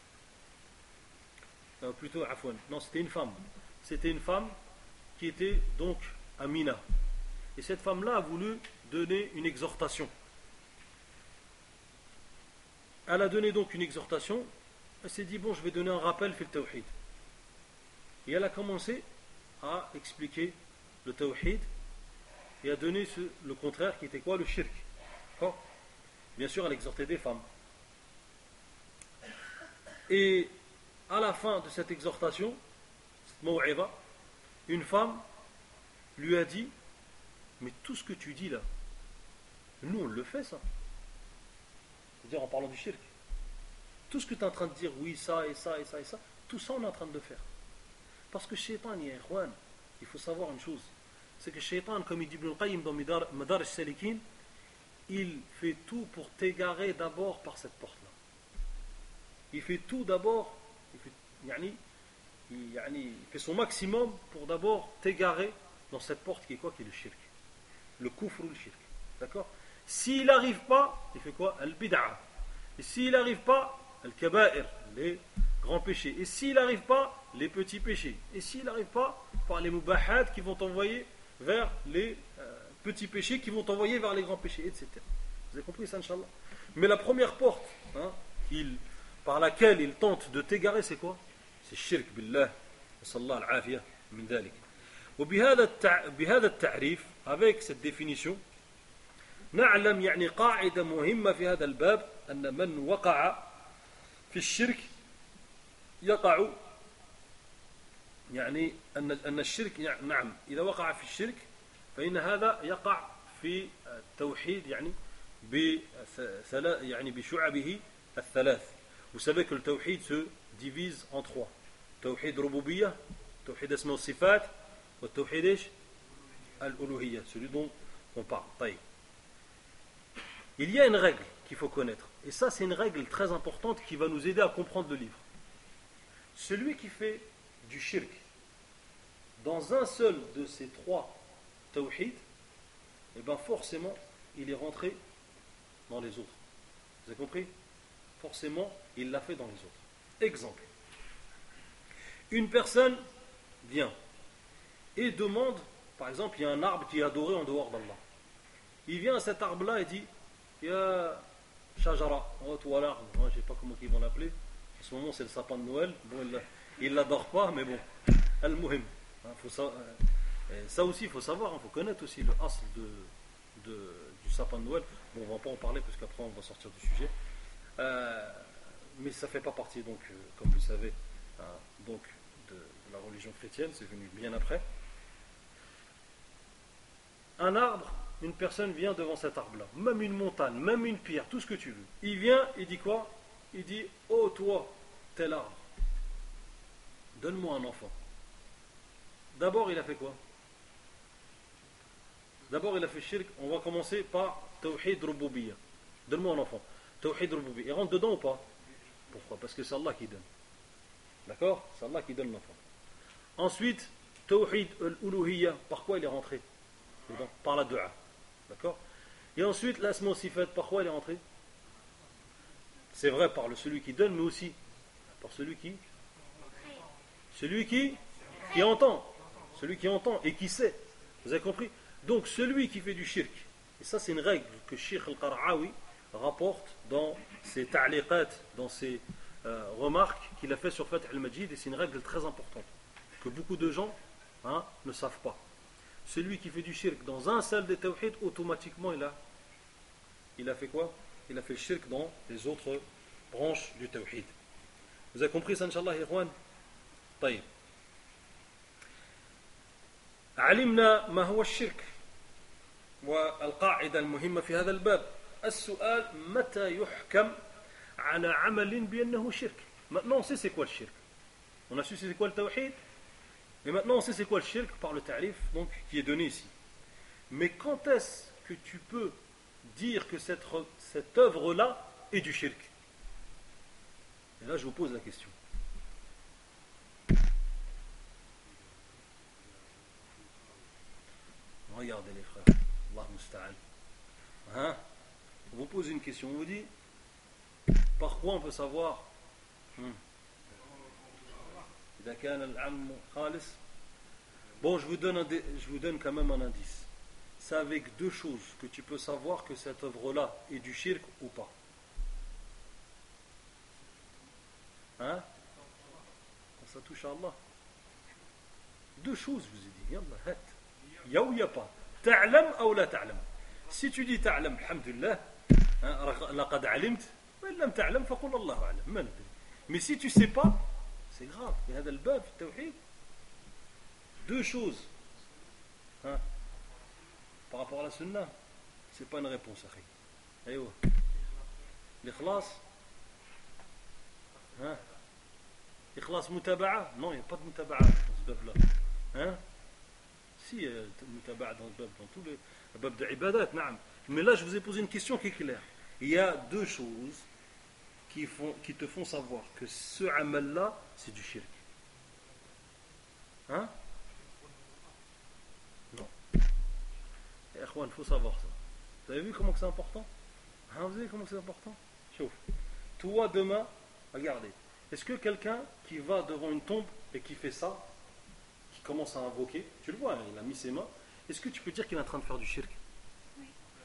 euh, plutôt, afwan, non, c'était une femme. C'était une femme qui était donc à Mina. Et cette femme-là a voulu donner une exhortation. Elle a donné donc une exhortation. Elle s'est dit, bon, je vais donner un rappel fil tawhid. Et elle a commencé à expliquer le tawhid et à donner ce, le contraire qui était quoi? Le shirk. D'accord? Bien sûr, elle exhortait des femmes. Et à la fin de cette exhortation, cette maw'iba, une femme lui a dit, mais tout ce que tu dis là, nous on le fait ça. C'est-à-dire en parlant du shirk. Tout ce que tu es en train de dire, oui, ça et ça et ça et ça, tout ça on est en train de le faire. Parce que Shaitan, il faut savoir une chose, c'est que Shaitan, comme il dit Ibn al-Qayyim dans Madar al-Salikin, il fait tout pour t'égarer d'abord par cette porte-là. Il fait tout d'abord, il fait, yani, il, yani, il fait son maximum pour d'abord t'égarer dans cette porte qui est quoi? Qui est le shirk. Le kufr ou le shirk. D'accord? S'il n'arrive pas, il fait quoi? Al-bid'a. Et s'il n'arrive pas, al-kaba'ir, les grands péchés. Et s'il n'arrive pas, les petits péchés. Et s'il n'arrive pas, par les mubahat qui vont t'envoyer vers les euh, petits péchés, qui vont t'envoyer vers les grands péchés, et cetera. Vous avez compris ça, Inch'Allah? Mais la première porte hein, il, par laquelle il tente de t'égarer, c'est quoi? C'est shirk billah. Sallallahu al-afiyah min dhalik. وبهذا التعريف, avec cette définition, نعلم يعني قاعدة مهمة في هذا الباب أن من وقع في الشرك يقع يعني أن أن الشرك يعني نعم إذا وقع في الشرك فإن هذا يقع في التوحيد يعني بثلاث يعني بشعبه الثلاث. Vous savez que le tawhid se divise en trois. Tawhid rububiyya, tawhid asma wa sifat, wa tawhid ish al-uluhiyya, celui dont on parle. طيب. Il y a une règle qu'il faut connaître. Et ça, c'est une règle très importante qui va nous aider à comprendre le livre. Celui qui fait du shirk dans un seul de ces trois tawhid, eh bien forcément, il est rentré dans les autres. Vous avez compris? Forcément, il l'a fait dans les autres. Exemple. Une personne vient et demande, par exemple, il y a un arbre qui est adoré en dehors d'Allah. Il vient à cet arbre-là et dit, il y a Shajara, oh, toi l'arbre, je ne sais pas comment ils vont l'appeler. En ce moment, c'est le sapin de Noël. Bon, il ne l'adore pas, mais bon. Al-Muhim. Ça, ça aussi, il faut savoir, il faut connaître aussi le asl de, de, du sapin de Noël. Bon, on ne va pas en parler parce qu'après, on va sortir du sujet. Euh, mais ça ne fait pas partie, donc, euh, comme vous savez, euh, donc, de, de la religion chrétienne, c'est venu bien après. Un arbre, une personne vient devant cet arbre-là, même une montagne, même une pierre, tout ce que tu veux. Il vient, il dit quoi? Il dit, oh toi, tel arbre, donne-moi un enfant. D'abord, il a fait quoi? D'abord, il a fait shirk. On va commencer par Tawhid Rububiyya. Donne-moi un enfant. Tawhid Rububiyya. Il rentre dedans ou pas? Pourquoi? Parce que c'est Allah qui donne. D'accord? C'est Allah qui donne l'enfant. Ensuite, Tawhid al-Uluhiyya. Par quoi il est rentré? Par la dua. D'accord? Et ensuite, l'asma sifat. Par quoi il est rentré? C'est vrai par le celui qui donne, mais aussi par celui qui celui qui qui entend. Celui qui entend et qui sait. Vous avez compris? Donc celui qui fait du shirk, et ça c'est une règle que Sheikh Al-Qara'awi rapporte dans ses ta'liqat, dans ses euh, remarques qu'il a fait sur Fath al-Majid, et c'est une règle très importante que beaucoup de gens hein, ne savent pas. Celui qui fait du shirk dans un seul des tawhid, automatiquement il a il a fait quoi? Il a fait le shirk dans les autres branches du tawhid. Vous avez compris ça, Inch'Allah, Ikhwan? طيب. علمنا ما هو الشرك والقاعدة المهمة في هذا الباب. السؤال متى يحكم على عمل بأنه شرك. Maintenant on sait c'est quoi le shirk. On a su c'est quoi le tawhid. Et maintenant on sait c'est quoi le shirk par le ta'rif donc qui est donné ici. Mais quand est-ce que tu peux dire que cette, cette œuvre-là est du shirk? Et là je vous pose la question. Regardez les frères, Allah musta'an. Hein? On vous pose une question, on vous dit par quoi on peut savoir hmm. Bon, je vous, donne un, je vous donne quand même un indice. C'est avec deux choses que tu peux savoir que cette œuvre-là est du shirk ou pas. Hein? Ça touche à Allah. Deux choses, je vous ai dit. Yallah, hat. Ya ou ya pas? Ta'lam ou la ta'lam? Si tu dis ta'lam, alhamdulillah, laqad alimt, wa lam ta'lam, faqul Allahu a'lam. Mais si tu ne sais pas, c'est grave. Il y a dans le bab, le tawhid, deux choses. Hein? Par rapport à la sunna, c'est pas une réponse. Aïwa. L'ikhlas, hein? Ikhlas mutaba'a? Non, il n'y a pas de mutaba'a dans ce bab-là. Hein? Si, il y a mutaba'a dans le bab, dans tous les babs d'ibadat, naam. Mais là, je vous ai posé une question qui est claire. Il y a deux choses qui, font, qui te font savoir que ce amal-là, c'est du shirk. Hein? Non. Eh, Akhwan, il faut savoir ça. Vous avez vu comment c'est important? Hein, vous avez vu comment c'est important? Chouf. Toi, demain, regardez. Est-ce que quelqu'un qui va devant une tombe et qui fait ça, qui commence à invoquer, tu le vois, hein, il a mis ses mains, est-ce que tu peux dire qu'il est en train de faire du shirk? Oui.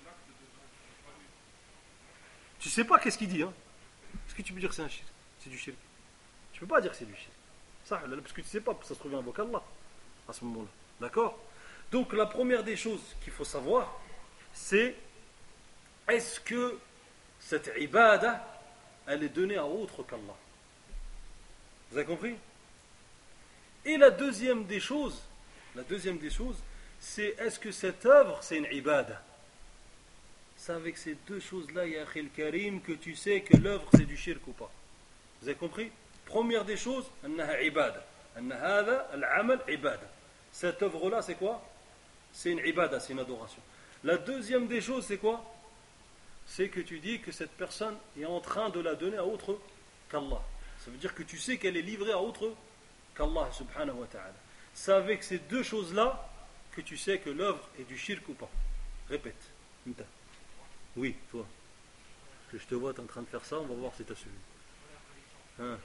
Tu sais pas qu'est-ce qu'il dit, hein? Est-ce que tu peux dire que c'est un shirk? C'est du shirk? Tu peux pas dire que c'est du shirk. Ça, parce que tu sais pas, ça se trouve invoque Allah à ce moment-là. D'accord? Donc la première des choses qu'il faut savoir, c'est est-ce que cette ibada, elle est donnée à autre qu'Allah? Vous avez compris? Et la deuxième des choses, la deuxième des choses, c'est est-ce que cette œuvre, c'est une ibada? C'est avec ces deux choses-là, ya akhil karim, que tu sais que l'œuvre, c'est du shirk ou pas. Vous avez compris? Première des choses, annaha ibada. Anna hadha al-amal ibada. Cette œuvre-là, c'est quoi? C'est une ibada, c'est une adoration. La deuxième des choses, c'est quoi? C'est que tu dis que cette personne est en train de la donner à autre qu'Allah. Ça veut dire que tu sais qu'elle est livrée à autre qu'Allah subhanahu wa ta'ala. C'est avec ces deux choses-là que tu sais que l'œuvre est du shirk ou pas. Répète. Oui, toi. Parce que je te vois, tu es en train de faire ça, on va voir si tu as suivi. Hein?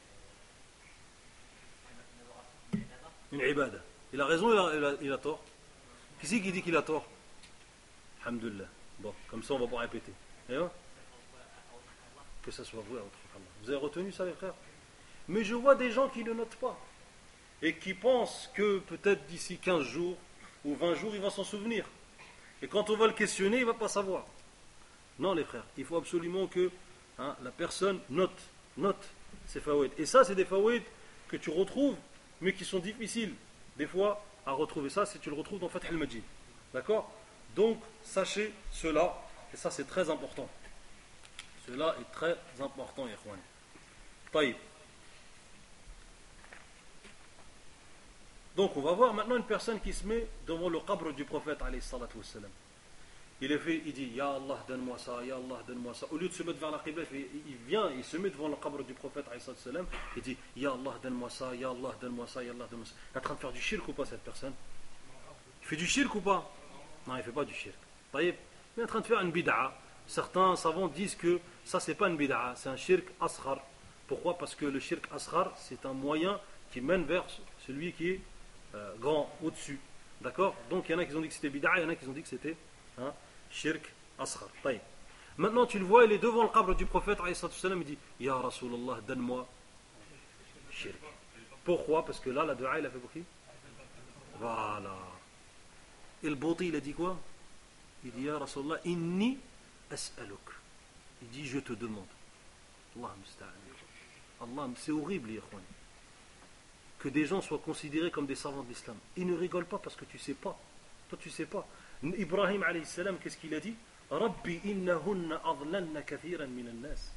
Une ibada. Il a raison, il a, il a, il a tort. Qui c'est qui dit qu'il a tort? Alhamdulillah. Bon, comme ça on va pas répéter. Et hein? Que ça soit vrai à autre qu'Allah. Vous avez retenu ça les frères? Mais je vois des gens qui ne notent pas. Et qui pensent que peut-être d'ici quinze jours ou vingt jours il va s'en souvenir. Et quand on va le questionner, il ne va pas savoir. Non les frères, il faut absolument que hein, la personne note, note ces faouid. Et ça c'est des faouid que tu retrouves, mais qui sont difficiles des fois à retrouver. Ça si tu le retrouves dans Fath al-Majid. D'accord? Donc sachez cela, et ça c'est très important. Cela est très important, Ikhwan. Taïb. Donc on va voir maintenant une personne qui se met devant le qabr du prophète alayhi salatu wassalam. Il est fait, il dit Ya Allah donne-moi ça, Ya Allah donne-moi ça. Au lieu de se mettre vers la qibla, il vient, il se met devant le qabr du prophète alayhi salatu wassalam. Il dit Ya Allah donne-moi ça, Ya Allah donne-moi ça, Ya Allah donne-moi ça. Il est en train de faire du shirk ou pas cette personne? Il fait du shirk ou pas? Non, il ne fait pas du shirk. Il est en train de faire une bid'a. Certains savants disent que ça c'est pas une bid'a, c'est un shirk asghar. Pourquoi? Parce que le shirk asghar c'est un moyen qui mène vers celui qui est euh, grand, au-dessus. D'accord? Donc il y en a qui ont dit que c'était bid'a, il y en a qui ont dit que c'était hein, shirk asghar. Taïb. Maintenant tu le vois, il est devant le qabr du prophète, il dit Ya Rasulallah, donne-moi shirk. Pourquoi? Parce que là, la dua, il a fait pour qui? Voilà. Et le bouti, il a dit quoi? Il dit Ya Rasulallah, inni as'aluk. Il dit je te demande. Allah musta'an. Allah, c'est horrible, les ikhwan. Que des gens soient considérés comme des savants de l'islam. Ils ne rigolent pas parce que tu sais pas. Toi, tu sais pas. Ibrahim alayhi salam, qu'est-ce qu'il a dit? Rabbi innahunna adlanna kathiran min al-nas.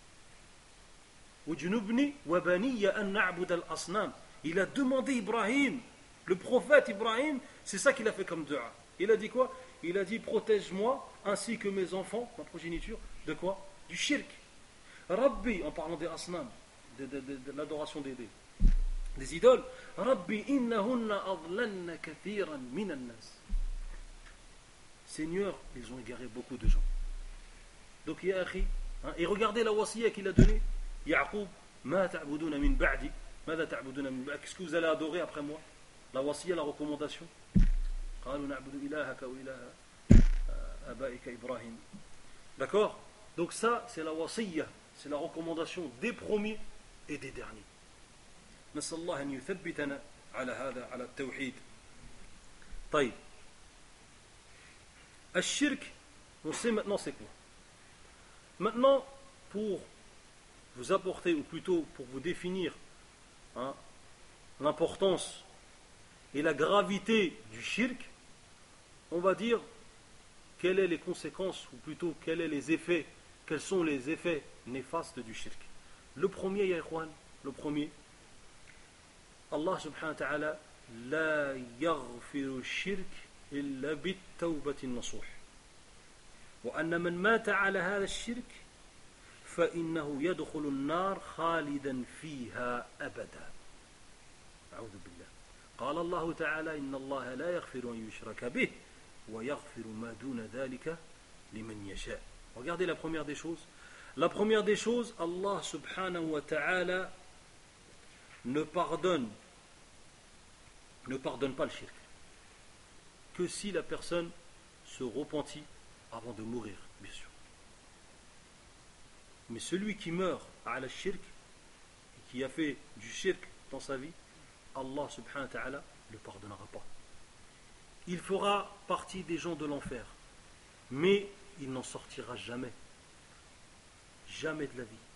Wajnubni wa baniya an na'bud al-asnam. Il a demandé Ibrahim, le prophète Ibrahim, c'est ça qu'il a fait comme dua. Il a dit quoi? Il a dit protège-moi ainsi que mes enfants, ma progéniture, de quoi? Du shirk. Rabbi, en parlant des asnam, de, de, de, de l'adoration des, des, des idoles. Rabbi innahunna adlanna kathiran min al-nas. Seigneur, ils ont égaré beaucoup de gens. Donc, ya akhi, hein, et regardez la wasiya qu'il a donnée. Ya'qub, ma ta'buduna min ba'di, mada ta'buduna min ba'di. Qu'est-ce que vous allez adorer après moi? La wasiya, la recommandation. Qalu na'budu ilahaka wa ilaha abaika Ibrahim. D'accord? Donc ça, c'est la wasiya, c'est la recommandation des premiers et des derniers. نسأل الله أن يثبتنا على هذا على التوحيد. طيب. Al-shirk, on sait maintenant c'est quoi. Maintenant, pour vous apporter, ou plutôt pour vous définir hein, l'importance et la gravité du shirk, on va dire quelles sont les conséquences, ou plutôt quels sont les effets, quels sont les effets néfastes du shirk. Le premier, ya ikhwan, le premier, Allah subhanahu wa ta'ala la yaghfiru shirk إلا بالتوبة النصوح وأن من مات على هذا الشرك فإنه يدخل النار خالدا فيها أبدا أعوذ بالله قال الله تعالى إن الله لا يغفر أن يشرك به ويغفر ما دون ذلك لمن يشاء. Regardez la première des choses. La première des choses, Allah subhanahu wa ta'ala ne pardonne ne pardonne pas le shirk que si la personne se repentit avant de mourir, bien sûr. Mais celui qui meurt à la shirk, qui a fait du shirk dans sa vie, Allah subhanahu wa ta'ala ne le pardonnera pas. Il fera partie des gens de l'enfer. Mais il n'en sortira jamais. Jamais de la vie.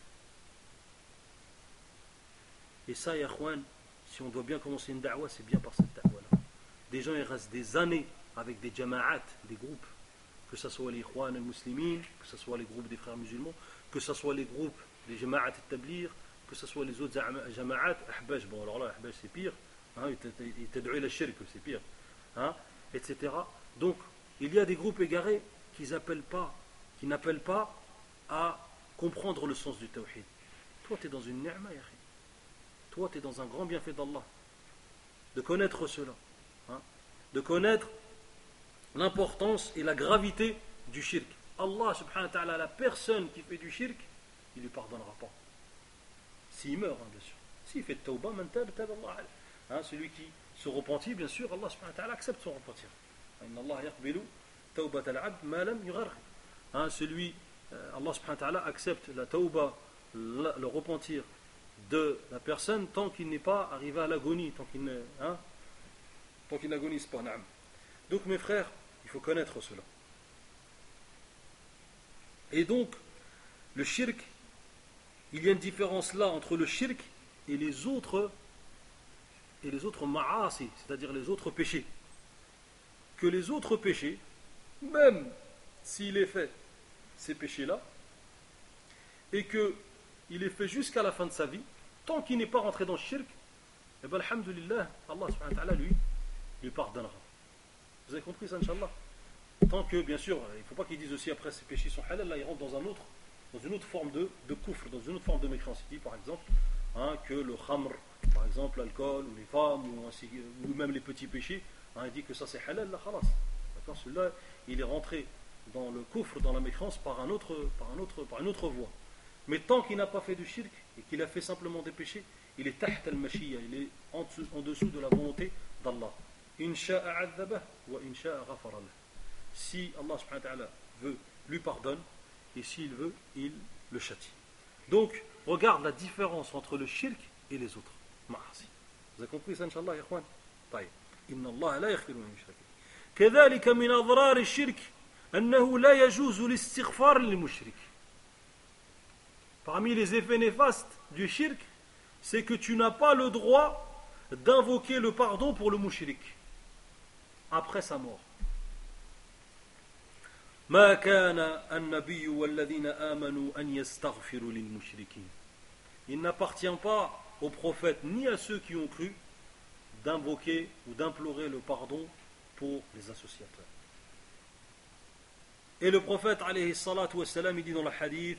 Et ça, ya Khwan, si on doit bien commencer une da'wah, c'est bien par cette da'wah-là. Des gens, ils restent des années avec des jama'at, des groupes, que ce soit les Ikhwan al-Muslimin, que ce soit les groupes des frères musulmans, que ce soit les groupes des jama'at al-Tablir, que ce soit les autres jama'at, ahbaj, bon alors là, ahbaj c'est pire, hein, ils t'adouent la shirk, c'est pire, hein, et cetera. Donc, il y a des groupes égarés qui n'appellent pas, qui n'appellent pas à comprendre le sens du tawhid. Toi, tu es dans une ni'ma, yahri. Toi, tu es dans un grand bienfait d'Allah. De connaître cela. Hein, de connaître l'importance et la gravité du shirk. Allah, subhanahu wa ta'ala, la personne qui fait du shirk, il ne lui pardonnera pas. S'il meurt, hein, bien sûr. S'il fait tawbah, man tab, tab Allah. Hein, celui qui se repentit, bien sûr, Allah subhanahu wa ta'ala accepte son repentir. Inna Allah yaqbilu tawbat al-abd ma lam yugharghi. Hein, celui, euh, Allah subhanahu wa ta'ala accepte la tawbah, la, le repentir de la personne tant qu'il n'est pas arrivé à l'agonie, tant qu'il ne, hein, tant qu'il n'agonise pas. Naam. Donc mes frères, il faut connaître cela. Et donc, le shirk, il y a une différence là entre le shirk et les autres et les autres ma'asi, c'est-à-dire les autres péchés. Que les autres péchés, même s'il est fait ces péchés-là, et qu'il est fait jusqu'à la fin de sa vie, tant qu'il n'est pas rentré dans le shirk, eh bien, alhamdulillah, Allah subhanahu wa ta'ala lui, lui pardonnera. Vous avez compris ça, Inch'Allah? Tant que, bien sûr, il ne faut pas qu'ils disent aussi après ces péchés sont halal, là ils rentrent dans, un autre, dans une autre forme de, de kufr, dans une autre forme de méchanceté, par exemple, hein, que le khamr, par exemple, l'alcool, ou les femmes, ou, ainsi, ou même les petits péchés, hein, il dit que ça c'est halal, là, khalas. D'accord, celui-là, il est rentré dans le kufr, dans la mécréance, par, un autre, par, un autre, par une autre voie. Mais tant qu'il n'a pas fait du shirk, et qu'il a fait simplement des péchés, il est taht al-mashiyya, il est en dessous, en dessous de la volonté d'Allah. In sha'a 'adhabah wa in sha'a ghafara lah. Si Allah subhanahu wa ta'ala veut, lui pardonne, et s'il veut, il le châtie. Donc, regarde la différence entre le shirk et les autres ma'asi. Vous avez compris ça, Inch'Allah, ya ikhwan? طيب. إن الله لا يغفر من يشرك به. كذلك من أضرار الشرك أنه لا يجوز الاستغفار للمشرك. Parmi les effets néfastes du shirk, c'est que tu n'as pas le droit d'invoquer le pardon pour le mushrik après sa mort. ما كان النبي والذين آمنوا أن يستغفروا للمشركين. Il n'appartient pas aux prophètes ni à ceux qui ont cru d'invoquer ou d'implorer le pardon pour les associateurs. Et le prophète alayhi salatu wassalam, il dit dans le hadith: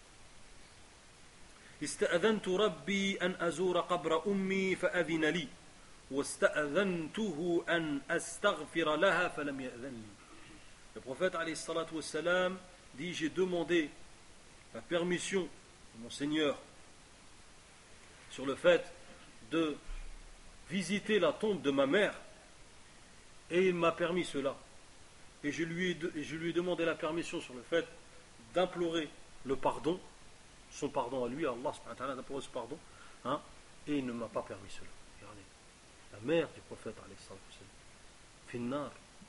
استأذنت ربي أن أزور قبر أمي فأذن لي واستأذنته أن أستغفر لها فلم يأذن لي. Le prophète alayhi salatu wassalam dit: j'ai demandé la permission de mon Seigneur sur le fait de visiter la tombe de ma mère, et il m'a permis cela, et je lui ai, de, et je lui ai demandé la permission sur le fait d'implorer le pardon, son pardon à lui, à Allah subhanahu wa ta'ala, d'implorer ce pardon, hein, et il ne m'a pas permis cela. Regardez, la mère du prophète alayhi salatu wassalam, finnar.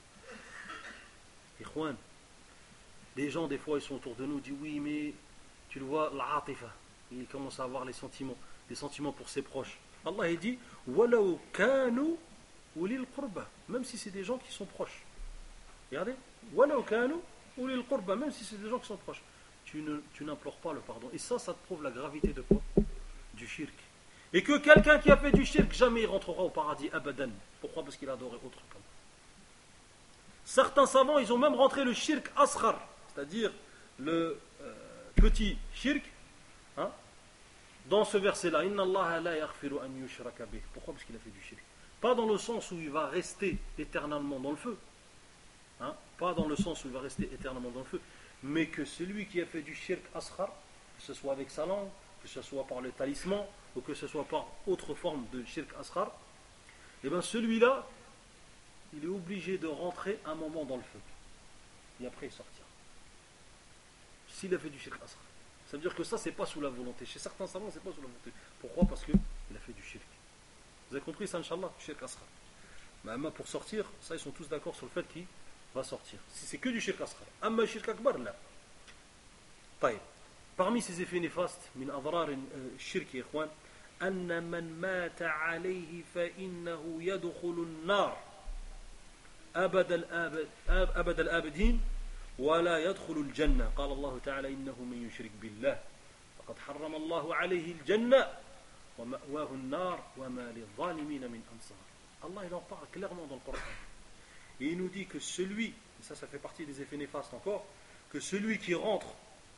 Ikhwan, les gens des fois ils sont autour de nous, disent oui mais tu le vois, l'atifa, il commence à avoir les sentiments, les sentiments pour ses proches. Allah il dit walau kanu ulil qurba, même si c'est des gens qui sont proches. Regardez, walau kanu ulil qurba, même si c'est des gens qui sont proches. Tu ne, tu n'implores pas le pardon. Et ça, ça te prouve la gravité de quoi? Du shirk. Et que quelqu'un qui a fait du shirk, jamais il rentrera au paradis abadan. Pourquoi? Parce qu'il a adoré autre qu'Allah. Certains savants, ils ont même rentré le shirk asghar, c'est-à-dire le euh, petit shirk, hein, dans ce verset-là. Inna Allah la yaghfiru an yushraka bih. Pourquoi? Parce qu'il a fait du shirk. Pas dans le sens où il va rester éternellement dans le feu. Hein, pas dans le sens où il va rester éternellement dans le feu. Mais que celui qui a fait du shirk asghar, que ce soit avec sa langue, que ce soit par le talisman, ou que ce soit par autre forme de shirk asghar, et bien celui-là, il est obligé de rentrer un moment dans le feu. Et après il sortira. S'il a fait du shirk asghar. Ça veut dire que ça, c'est pas sous la volonté. Chez certains savants, c'est pas sous la volonté. Pourquoi? Parce qu'il a fait du shirk. Vous avez compris ça, Inch'Allah, du shirk asghar. Mais pour sortir, ça, ils sont tous d'accord sur le fait qu'il va sortir. Si c'est que du shirk asghar. Amma shirk akbar, là. طيب. Parmi ces effets néfastes, من أضرار الشرك يا إخوان, أن من مات عليه فإنه يدخل النار أبد الآبد أبد الآبدين ولا يدخل الجنة. قال الله تعالى إنه من يشرك بالله فقد حرم الله عليه الجنة ومأواه النار وما للظالمين من أنصار. Allah il en parle clairement dans le Coran. Et il nous dit que celui, et ça ça fait partie des effets néfastes encore, que celui qui rentre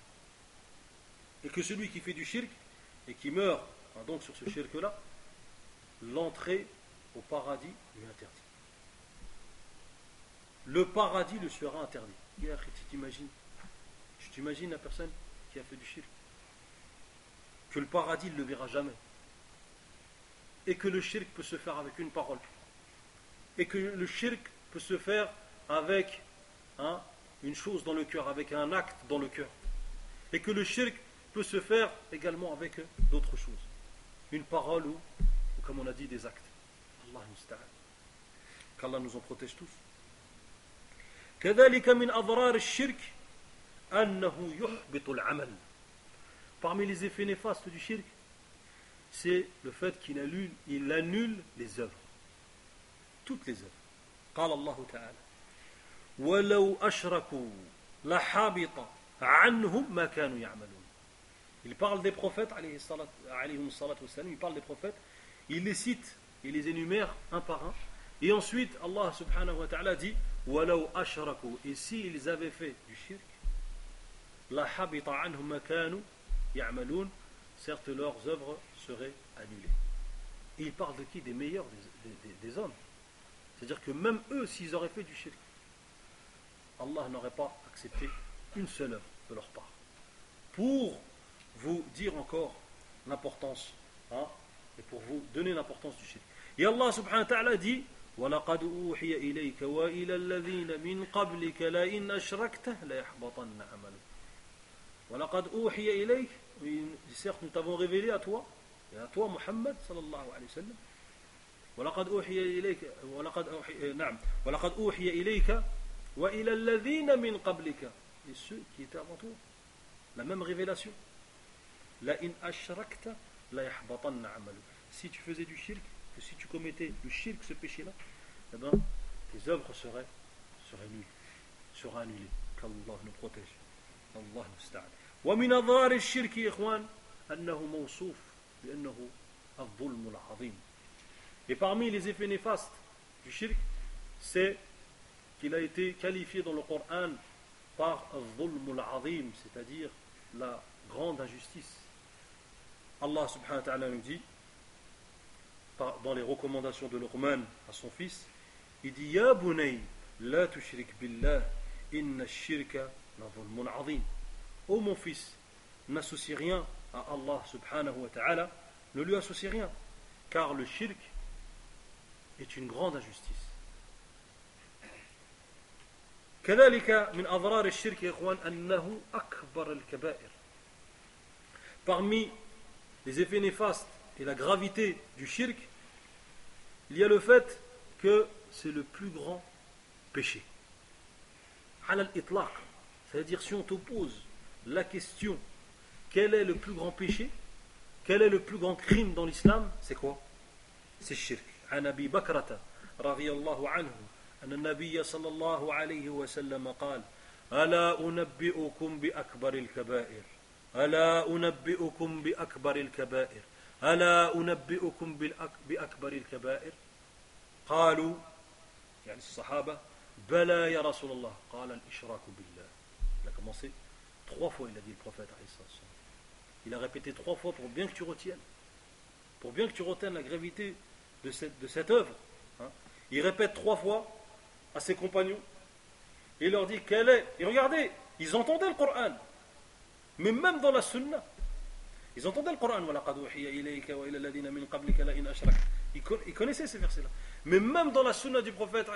et que celui qui fait du shirk et qui meurt hein, donc sur ce shirk là, l'entrée au paradis lui est interdite. Le paradis le sera interdit. Tu t'imagines, tu t'imagines la personne qui a fait du shirk, que le paradis ne le verra jamais, et que le shirk peut se faire avec une parole, et que le shirk peut se faire avec hein, une chose dans le cœur, avec un acte dans le cœur, et que le shirk peut se faire également avec d'autres choses, une parole ou, ou comme on a dit des actes. Allah musta'an. Qu'Allah nous en protège tous. كذلك من أضرار الشرك أنه يحبط العمل. Parmi les effets néfastes du shirk, c'est le fait qu'il annule, il annule les œuvres, toutes les œuvres. قال الله تعالى ولو أشركوا لحبط عنهم ما كانوا يعملون. Il parle des prophètes, alayhi salatu wassalam, il parle des prophètes, il les cite, il les énumère un par un, et ensuite Allah subhanahu wa ta'ala dit وَلَوْ أَشْرَكُوا, et s'ils avaient fait du shirk, لَحَبِطَ عَنْهُمْ مَا كَانُوا يَعْمَلُونَ, certes leurs œuvres seraient annulées. Et il parle de qui? Des meilleurs des, des, des hommes. C'est-à-dire que même eux, s'ils auraient fait du shirk, Allah n'aurait pas accepté une seule œuvre de leur part. Pour vous dire encore l'importance, hein, et pour vous donner l'importance du shirk. Et Allah subhanahu wa ta'ala dit وَلَقَدْ أُوحِيَ إِلَيْكَ وَإِلَى الَّذِينَ مِنْ قَبْلِكَ لَئِنْ أَشْرَكْتَ لَيَحْبَطَنَّ عَمَلُكَ. وَلَقَدْ أُوحِيَ إِلَيْكَ, certes nous t'avons révélé à toi et à toi Muhammad sallallahu alayhi wa sallam. وَلَقَدْ أُوحِيَ إِلَيْكَ وَلَقَدْ أُوحِيَ نعم وَلَقَدْ أُوحِيَ إِلَيْكَ وَإِلَى الَّذِينَ مِنْ قَبْلِكَ, et ceux qui étaient avant toi, la même révélation. لَئِنْ أَشْرَكْتَ لَيَحْبَطَنَّ عَمَلُكَ. Si tu faisais du shirk, que si tu commettais le shirk, ce péché-là, eh ben, tes œuvres seraient, seraient nulles, seraient annulées. Qu'Allah nous protège. Allah musta'an. ومن أضرار الشرك يا إخوان أنه موصوف بأنه الظلم العظيم. Et parmi les effets néfastes du shirk, c'est qu'il a été qualifié dans le Coran par الظلم العظيم, c'est-à-dire la grande injustice. Allah subhanahu wa ta'ala nous dit dans les recommandations de Luqman à son fils, il dit Ya bunay la tushrik billah inna ash-shirka la dhulmun azim. Ô mon fils, n'associe rien à Allah subhanahu wa ta'ala, ne lui associe rien, car le shirk est une grande injustice. كذلك من أضرار الشرك يا إخوان أنه أكبر الكبائر. Parmi les effets néfastes et la gravité du shirk, il y a le fait que c'est le plus grand péché. Ala al-itlaq, c'est-à-dire si on te pose la question quel est le plus grand péché, quel est le plus grand crime dans l'islam, c'est quoi? C'est shirk. عن أبي بكرة رضي الله عنه أن النبي صلى الله عليه وسلم قال ألا أنبئكم بأكبر الكبائر ألا أنبئكم بأكبر الكبائر ألا أنبئكم بأكبر الكبائر قالوا يعني الصحابة بلى يا رسول الله قال الإشراك بالله. Il a commencé trois fois, il a dit le prophète. Il a répété trois fois pour bien que tu retiennes, pour bien que tu retiennes la gravité de cette, de cette œuvre. Hein. Il répète trois fois à ses compagnons et il leur dit quelle est. Et regardez, ils entendaient le Coran, mais même dans la Sunna, ils entendaient le Coran. Ils connaissaient ces versets-là. Mais même dans la Sunna du prophète,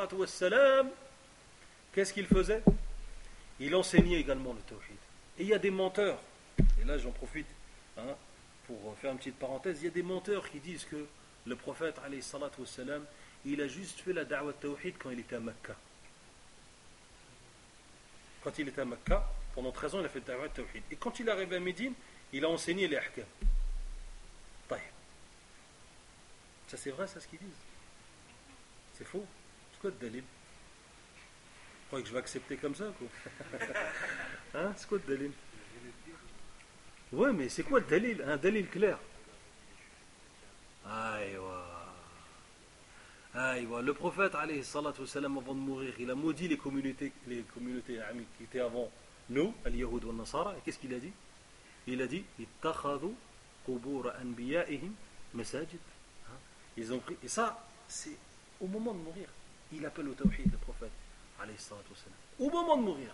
qu'est-ce qu'il faisait? Il enseignait également le tawhid. Et il y a des menteurs, et là j'en profite hein, pour faire une petite parenthèse, il y a des menteurs qui disent que le prophète, il a juste fait la da'wah tawhid quand il était à Mecca. Quand il était à Mecca, pendant treize ans, il a fait Da'wat Tawhid. Et quand il est arrivé à Médine, il a enseigné les ahkam. Taïb. Ça c'est vrai, ça ce qu'ils disent. C'est faux. C'est quoi le dalil? Vous croyez que je vais accepter comme ça, quoi? Hein? C'est quoi le dalil? Ouais, mais c'est quoi le dalil? Un dalil clair. Aïwa. Aïwa. Le prophète, alayhi salatu wassalam, avant de mourir, il a maudit les communautés, les communautés amis qui étaient avant nous, al-Yahoud wa al-Nasara. Et qu'est-ce qu'il a dit? Il a dit ittakhadhu qubur anbiya'ihim masajid. Ils ont pris. Et ça, c'est au moment de mourir. Il appelle au tawhid, le prophète, alayhi salatu wassalam. Au moment de mourir.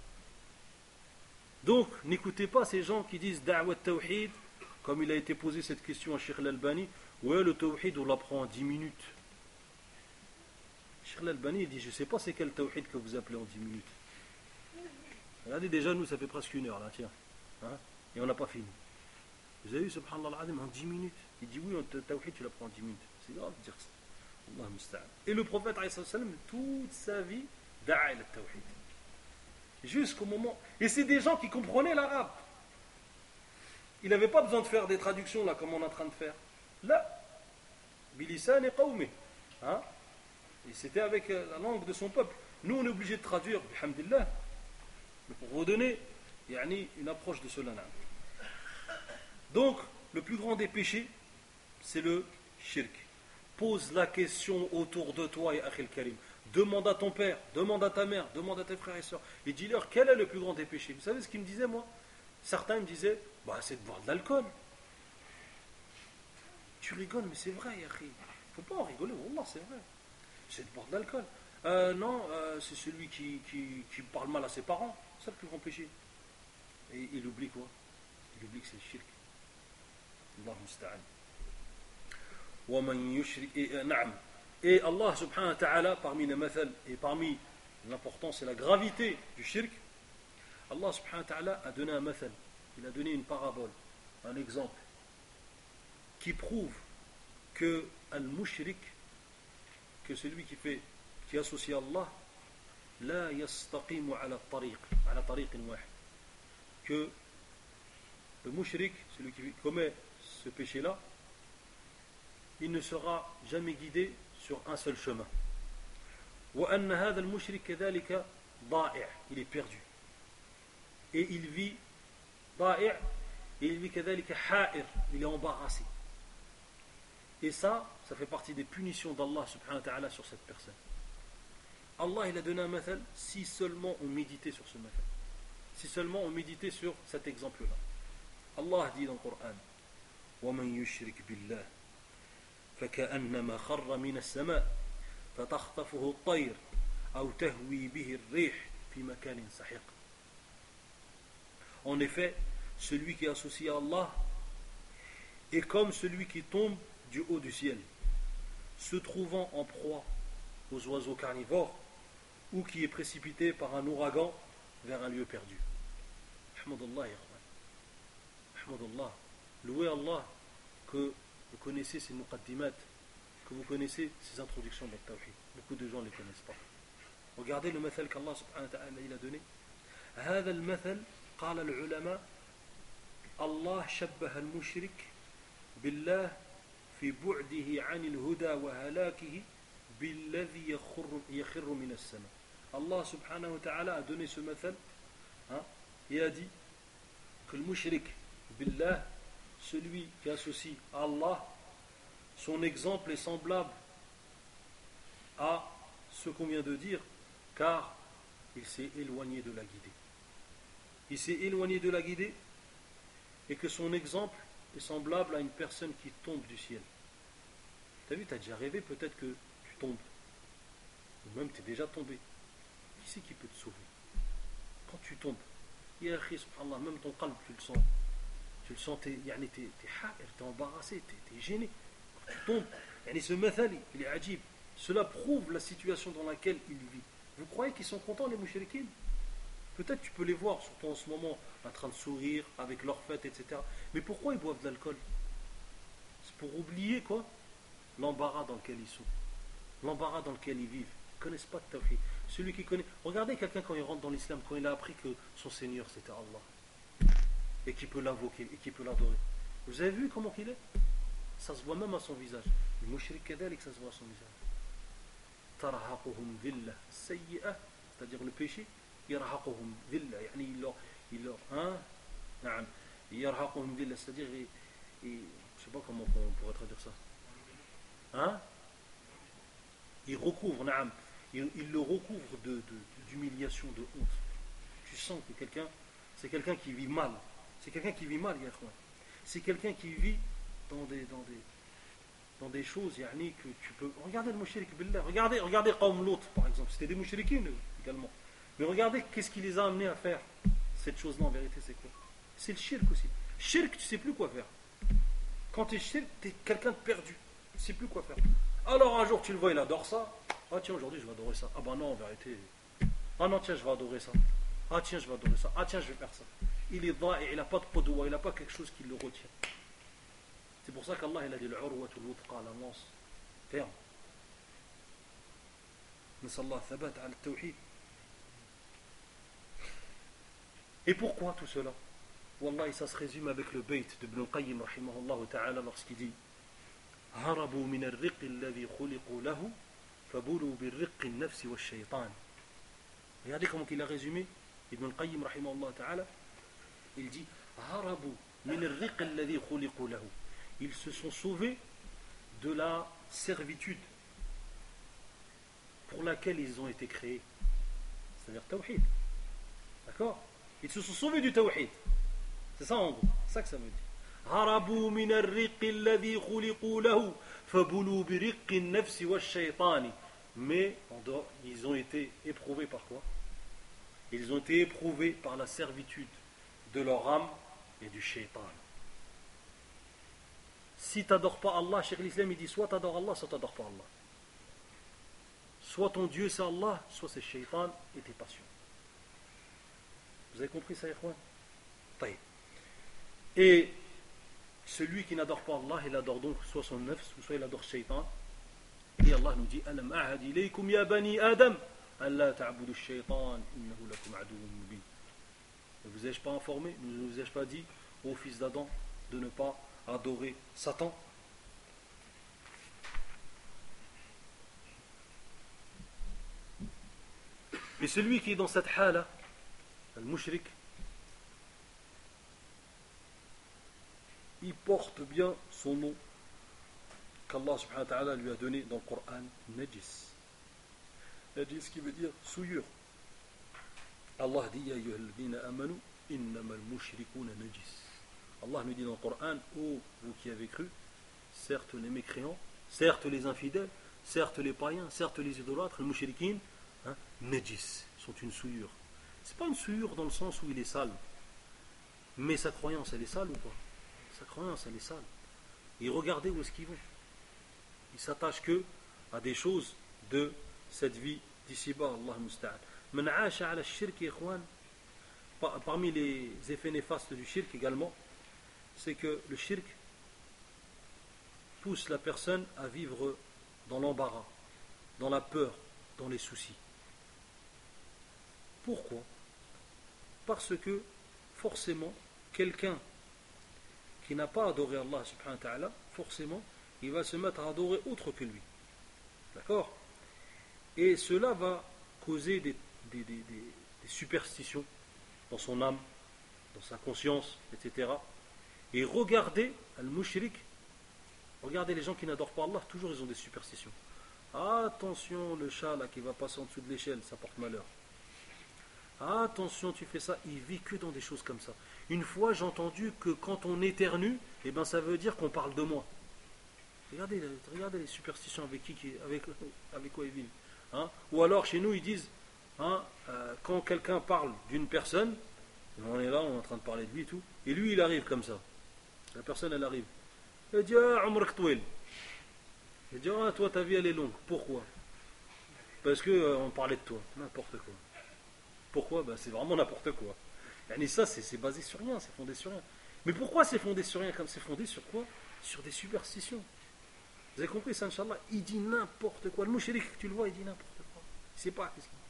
Donc, n'écoutez pas ces gens qui disent Da'wat Tawhid, comme il a été posé cette question à Cheikh Al-Albani. Ouais, le Tawhid, on l'apprend en dix minutes. Cheikh Al-Albani, il dit, je ne sais pas c'est quel Tawhid que vous appelez en dix minutes. Regardez, déjà, nous, ça fait presque une heure, là, tiens. Hein? Et on n'a pas fini. Vous avez vu, subhanallah al-azim, en dix minutes. Il dit, oui, le Tawhid, tu l'apprends en dix minutes. C'est grave de dire ça. Allah musta'an. Et le prophète, alayhi sallam, toute sa vie, da'a ila Tawhid. Jusqu'au moment. Et c'est des gens qui comprenaient l'arabe. Il n'avait pas besoin de faire des traductions là comme on est en train de faire. Là, bilisan et qawmi. Hein? Et c'était avec la langue de son peuple. Nous on est obligé de traduire, bihamdillah. Mais pour vous donner yani, une approche de cela. Donc, le plus grand des péchés, c'est le shirk. Pose la question autour de toi, ya akhil karim. Demande à ton père, demande à ta mère, demande à tes frères et sœurs. Et dis-leur quel est le plus grand des péchés. Vous savez ce qu'ils me disaient, moi? Certains me disaient, bah, c'est de boire de l'alcool. Tu rigoles, mais c'est vrai, Yahri. Il ne faut pas en rigoler, Wallah, c'est vrai. C'est de boire de l'alcool. Euh, non, euh, c'est celui qui, qui, qui parle mal à ses parents. C'est ça le plus grand péché. Et il oublie quoi? Il oublie que c'est le shirk. Allah musta'an. Wa man yushrik. Na'am. Et Allah subhanahu wa ta'ala, parmi les mathal et parmi l'importance et la gravité du shirk, Allah subhanahu wa ta'ala a donné un mathal, il a donné une parabole, un exemple, qui prouve que al-mushrik, que celui qui fait, qui associe Allah, la yastaqimu ala tariq, ala tariqin wahid, que le mushrik, celui qui commet ce péché-là, il ne sera jamais guidé sur un seul chemin. وأن هذا المشرك كذلك ضائع, il est perdu. Et il vit ضائع, et il vit كذلك حائر, il est embarrassé. Et ça, ça fait partie des punitions d'Allah subhanahu wa ta'ala sur cette personne. Allah il a donné un mathal si seulement on méditait sur ce mathal. Si seulement on méditait sur cet exemple-là. Allah dit dans le Coran وَمَنْ يُشْرِكْ بِاللَّهِ فكأنما خر من السماء فتخطفه الطير أو تهوي به الريح في مكان سحيق. En effet, celui qui associe à Allah est comme celui qui tombe du haut du ciel, se trouvant en proie aux oiseaux carnivores ou qui est précipité par un ouragan vers un lieu perdu. Ahmadullah, Ahmadullah. Louez Allah que vous connaissez ces muqaddimat, que vous connaissez ces introductions dans le tawhid. Beaucoup de gens ne les connaissent pas. Regardez le mathal qu'Allah subhanahu wa ta'ala il a donné. هذا المثل قال العلماء الله شبه المشرك بالله في بعده عن الهدى وهلاكه بالذي يخر يخر من السماء. Allah subhanahu wa ta'ala a donné ce mathal, hein, il a dit que le mushrik billah, celui qui associe à Allah, son exemple est semblable à ce qu'on vient de dire, car il s'est éloigné de la guidée. Il s'est éloigné de la guidée et que son exemple est semblable à une personne qui tombe du ciel. Tu as vu, tu as déjà rêvé peut-être que tu tombes, ou même tu es déjà tombé. Qui c'est qui peut te sauver? Quand tu tombes, ya akhi, subhanallah, même ton qalb, tu le sens. Tu le sens, tu es, tu es embarrassé, tu es gêné. Quand tu tombes, yani ce mathal, il est ajib. Cela prouve la situation dans laquelle il vit. Vous croyez qu'ils sont contents, les mouchriquines? Peut-être tu peux les voir, surtout en ce moment, en train de sourire, avec leur fête, et cetera. Mais pourquoi ils boivent de l'alcool? C'est pour oublier quoi? L'embarras dans lequel ils sont. L'embarras dans lequel ils vivent. Ils ne connaissent pas de tawhid. Celui qui connaît. Regardez quelqu'un quand il rentre dans l'islam, quand il a appris que son Seigneur c'était Allah. Et qu'il peut l'invoquer, et qu'il peut l'adorer. Vous avez vu comment il est? Ça se voit même à son visage. Le mushrik kadalik, ça se voit à son visage. Tarahaquhum dhillah sayyi'ah, c'est-à-dire le péché. Yarhaquhum dhillah, yani il leur. Il leur hein? Naam. Yarhaquhum dhillah, c'est-à-dire. Il, il, je ne sais pas comment on pourrait traduire ça. Hein? Il recouvre, naam. Il, il le recouvre de, de, d'humiliation, de honte. Tu sens que quelqu'un, c'est quelqu'un qui vit mal. C'est quelqu'un qui vit mal, Yahweh. C'est quelqu'un qui vit dans des, dans des, dans des choses, yani, que tu peux. Regardez le mushrik billah. Regardez, regardez Qawm Lut, par exemple. C'était des mushrikines également. Mais regardez qu'est-ce qui les a amenés à faire cette chose-là en vérité, c'est quoi? C'est le shirk aussi. Shirk, tu ne sais plus quoi faire. Quand tu es shirk, tu es quelqu'un de perdu. Tu ne sais plus quoi faire. Alors un jour tu le vois, il adore ça. Ah tiens, aujourd'hui je vais adorer ça. Ah bah non, en vérité. Ah non, tiens, je vais adorer ça. Ah tiens, je vais adorer ça. Ah tiens, je vais faire ça. Il est da et il n'a pas de qudwa, il n'a pas quelque chose qui le retient. C'est pour ça qu'Allah il a dit l'urwatul wuthqa, la lance ferme. Nasallah thabat al tawhid. Et pourquoi tout cela? Wallahi, ça se résume avec le bayt de Ibn al-Qayyim rahimahullah ta'ala lorsqu'il dit هربوا من الرق الذي خلقوا له فبولوا بالرق النفس والشيطان. Regardez comment il a résumé Ibn al-Qayyim rahimahullah ta'ala. Il dit هربوا من الرق الذي خلقوا له. Ils se sont sauvés de la servitude pour laquelle ils ont été créés, c'est-à-dire tawhid. D'accord? Ils se sont sauvés du tawhid. C'est ça en gros, c'est ça que ça veut dire. هربوا من الرق الذي خلقوا له فبلوا برق النفس والشيطان. Mais ils ont été éprouvés par quoi? Ils ont été éprouvés par la servitude de leur âme et du shaitan. Si tu n'adores pas Allah, Cheikh l'Islam il dit soit tu adores Allah, soit tu n'adores pas Allah. Soit ton Dieu c'est Allah, soit c'est shaitan et tes passions. Vous avez compris ça, Ikhwan? Et celui qui n'adore pas Allah, il adore donc soit son nefs, ou soit il adore shaitan. Et Allah nous dit Alam ahad ilaykum ya bani Adam, an la ta'budu shaitan, innahu lakum aduwwun mubin. Ne vous ai-je pas informé, ne vous ai-je pas dit, ô fils d'Adam, de ne pas adorer Satan? Et celui qui est dans cette hala, le mushrik, il porte bien son nom qu'Allah subhanahu wa ta'ala lui a donné dans le Coran, Najis. Najis qui veut dire souillure. Allah dit Ya ayyuhalladhina amanu innamal mushrikuna najis. Allah nous dit dans le Coran, ô vous qui avez cru, certes les mécréants, certes les infidèles, certes les païens, certes les idolâtres, les mushrikin, hein, najis, sont une souillure. C'est pas une souillure dans le sens où il est sale, mais sa croyance elle est sale ou pas? Sa croyance elle est sale. Et regardez où est-ce qu'ils vont. Ils s'attachent que à des choses de cette vie d'ici-bas, Allah musta'an. Man aasha ala shirk, ikhwan, parmi les effets néfastes du shirk également, c'est que le shirk pousse la personne à vivre dans l'embarras, dans la peur, dans les soucis. Pourquoi? Parce que forcément, quelqu'un qui n'a pas adoré Allah subhanahu wa ta'ala, forcément, il va se mettre à adorer autre que lui. D'accord? Et cela va causer des, des, des, des, des superstitions dans son âme, dans sa conscience, et cetera. Et regardez, al-mushrik, regardez les gens qui n'adorent pas Allah, toujours ils ont des superstitions. Attention, le chat là qui va passer en dessous de l'échelle, ça porte malheur. Attention, tu fais ça, il vit que dans des choses comme ça. Une fois, j'ai entendu que quand on éternue, eh ben, ça veut dire qu'on parle de moi. Regardez, regardez les superstitions avec qui, avec, avec quoi ils vivent. Hein? Ou alors, chez nous, ils disent, hein, euh, quand quelqu'un parle d'une personne, on est là, on est en train de parler de lui et tout, et lui, il arrive comme ça. La personne, elle arrive. Elle dit, ah, Umrak Touel. Elle dit, ah, toi, ta vie, elle est longue. Pourquoi? Parce qu'on euh, parlait de toi. N'importe quoi. Pourquoi? Ben, c'est vraiment n'importe quoi. Et ça, c'est, c'est basé sur rien, c'est fondé sur rien. Mais pourquoi c'est fondé sur rien? Comme c'est fondé sur quoi? Sur des superstitions. Vous avez compris ça, Inch'Allah? Il dit n'importe quoi. Le mushrik, tu le vois, il dit n'importe quoi. Il ne sait pas.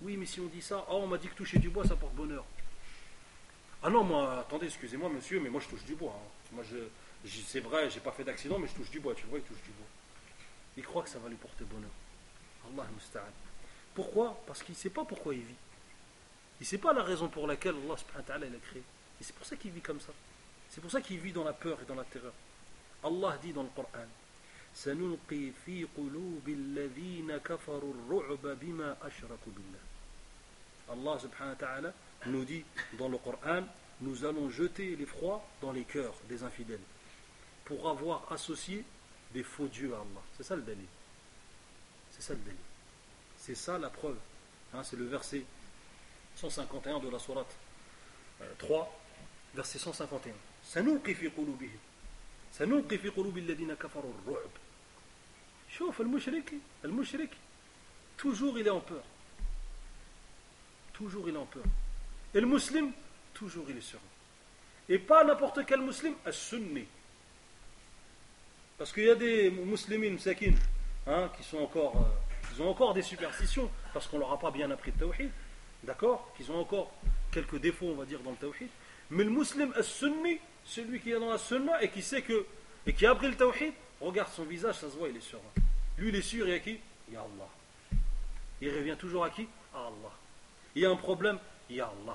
Oui, mais si on dit ça, oh, on m'a dit que toucher du bois, ça porte bonheur. Ah non, moi, attendez, excusez-moi, monsieur, mais moi je touche du bois. Hein. Moi, je, je, c'est vrai, j'ai pas fait d'accident, mais je touche du bois. Tu vois, il touche du bois. Il croit que ça va lui porter bonheur. Allah musta'an. Pourquoi? Parce qu'il ne sait pas pourquoi il vit. Il ne sait pas la raison pour laquelle Allah subhanahu wa ta'ala l'a créé. Et c'est pour ça qu'il vit comme ça. C'est pour ça qu'il vit dans la peur et dans la terreur. Allah dit dans le Coran, سَنُلْقِي فِي قُلُوبِ الَّذِينَ كَفَرُوا الرُّعْبَ بِمَا أَشْرَكُوا بِاللَّهِ. Allah subhanahu wa ta'ala nous dit dans le Coran, nous allons jeter l'effroi dans les cœurs des infidèles pour avoir associé des faux dieux à Allah. C'est ça le dalil. C'est ça le dalil. C'est ça la preuve. Hein, c'est le verset cent cinquante et un de la sourate euh, trois, verset cent cinquante et un. سنلقي في قلوبهم سنلقي في قلوب الذين كفروا الرعب. شوف المشرك المشرك toujours il est en peur. Toujours il est en peur. Et le musulman, toujours il est serein. Et pas n'importe quel musulman, as-sunni. Parce qu'il y a des musulmans sakin, hein, qui sont encore, euh, ils ont encore des superstitions, parce qu'on leur a pas bien appris le tawhid, d'accord, qu'ils ont encore quelques défauts, on va dire, dans le tawhid. Mais le musulman as-sunni, celui qui est dans la sunna et qui sait que, et qui a appris le tawhid, regarde son visage, ça se voit, il est serein. Lui, il est sûr, il y a qui? Il y a Allah. Il revient toujours à qui? À Allah. Il y a un problème, il y a Allah.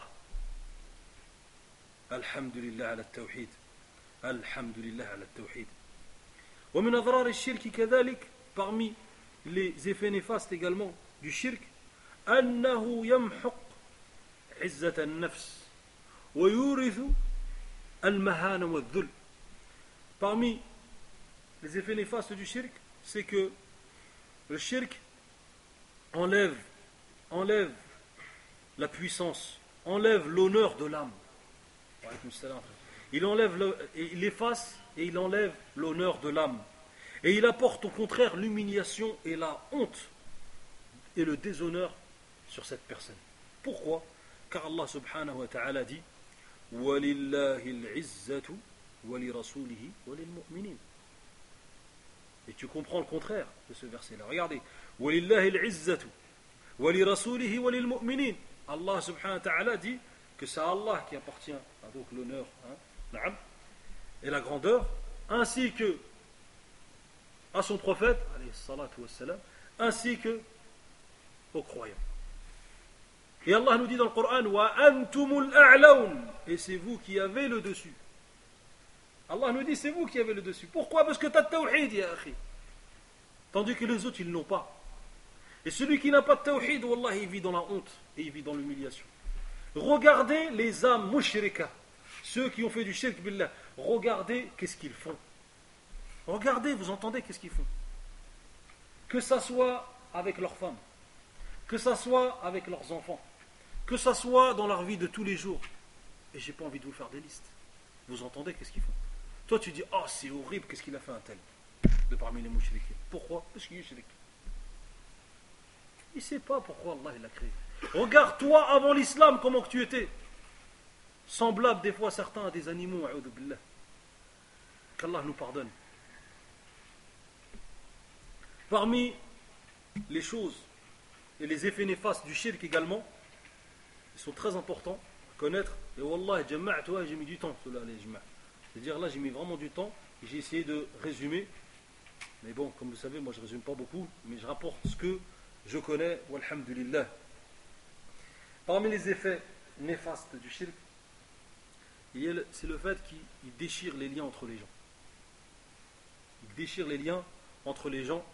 Alhamdulillah ala tawhid. Alhamdulillah ala tawhid. ومن أضرار الشرك كذلك, parmi les effets néfastes également du shirk, أنه يمحق عزة النفس ويورث المهانة والذل. Parmi les effets néfastes du shirk, c'est que le shirk enlève, enlève la puissance, enlève l'honneur de l'âme. Il enlève, le, il efface et il enlève l'honneur de l'âme. Et il apporte au contraire l'humiliation et la honte et le déshonneur sur cette personne. Pourquoi? Car Allah subhanahu wa ta'ala dit وَلِلَّهِ الْعِزَّةُ وَلِرَسُولِهِ وَلِلْمُؤْمِنِينَ. Et tu comprends le contraire de ce verset-là. Regardez. وَلِلَّهِ الْعِزَّةُ وَلِرَسُولِهِ وَلِلْمُؤْمِنِينَ. Allah subhanahu wa ta'ala dit que c'est à Allah qui appartient à donc l'honneur, hein, et la grandeur, ainsi que à son prophète, alayhi salatu wassalam, ainsi que aux croyants. Et Allah nous dit dans le Coran, wa antumul a'laun, et c'est vous qui avez le dessus. Allah nous dit c'est vous qui avez le dessus. Pourquoi? Parce que tu as le tawhid, ya akhi. Tandis que les autres, ils ne l'ont pas. Et celui qui n'a pas de tawhid, wallah, il vit dans la honte et il vit dans l'humiliation. Regardez les âmes mushrika, ceux qui ont fait du shirk billah. Regardez qu'est-ce qu'ils font. Regardez, vous entendez qu'est-ce qu'ils font. Que ça soit avec leurs femmes, que ça soit avec leurs enfants, que ça soit dans leur vie de tous les jours. Et j'ai pas envie de vous faire des listes. Vous entendez qu'est-ce qu'ils font. Toi tu dis, oh c'est horrible, qu'est-ce qu'il a fait un tel de parmi les mushrikin. Pourquoi? Parce qu'il est shirk. Il ne sait pas pourquoi Allah il l'a créé. Regarde-toi avant l'islam comment que tu étais. Semblable des fois certains à des animaux, a'udhu billah. Qu'Allah nous pardonne. Parmi les choses et les effets néfastes du shirk également, ils sont très importants à connaître. Et wallah, jama'tuha, j'ai mis du temps, cela, les jama'. C'est-à-dire là, j'ai mis vraiment du temps et j'ai essayé de résumer. Mais bon, comme vous savez, moi je ne résume pas beaucoup, mais je rapporte ce que je connais, walhamdulillah. Parmi les effets néfastes du shirk, c'est le fait qu'il déchire les liens entre les gens. Il déchire les liens entre les gens.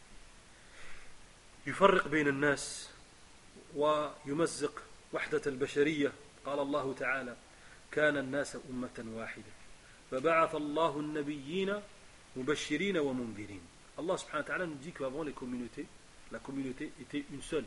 يفرق بين الناس ويمزق وحدة البشرية. قال الله تعالى كان الناس أمة واحدة فبعث الله النبيين مبشرين ومنذرين. Allah subhanahu wa ta'ala nous dit qu'avant les communautés, la communauté était une seule.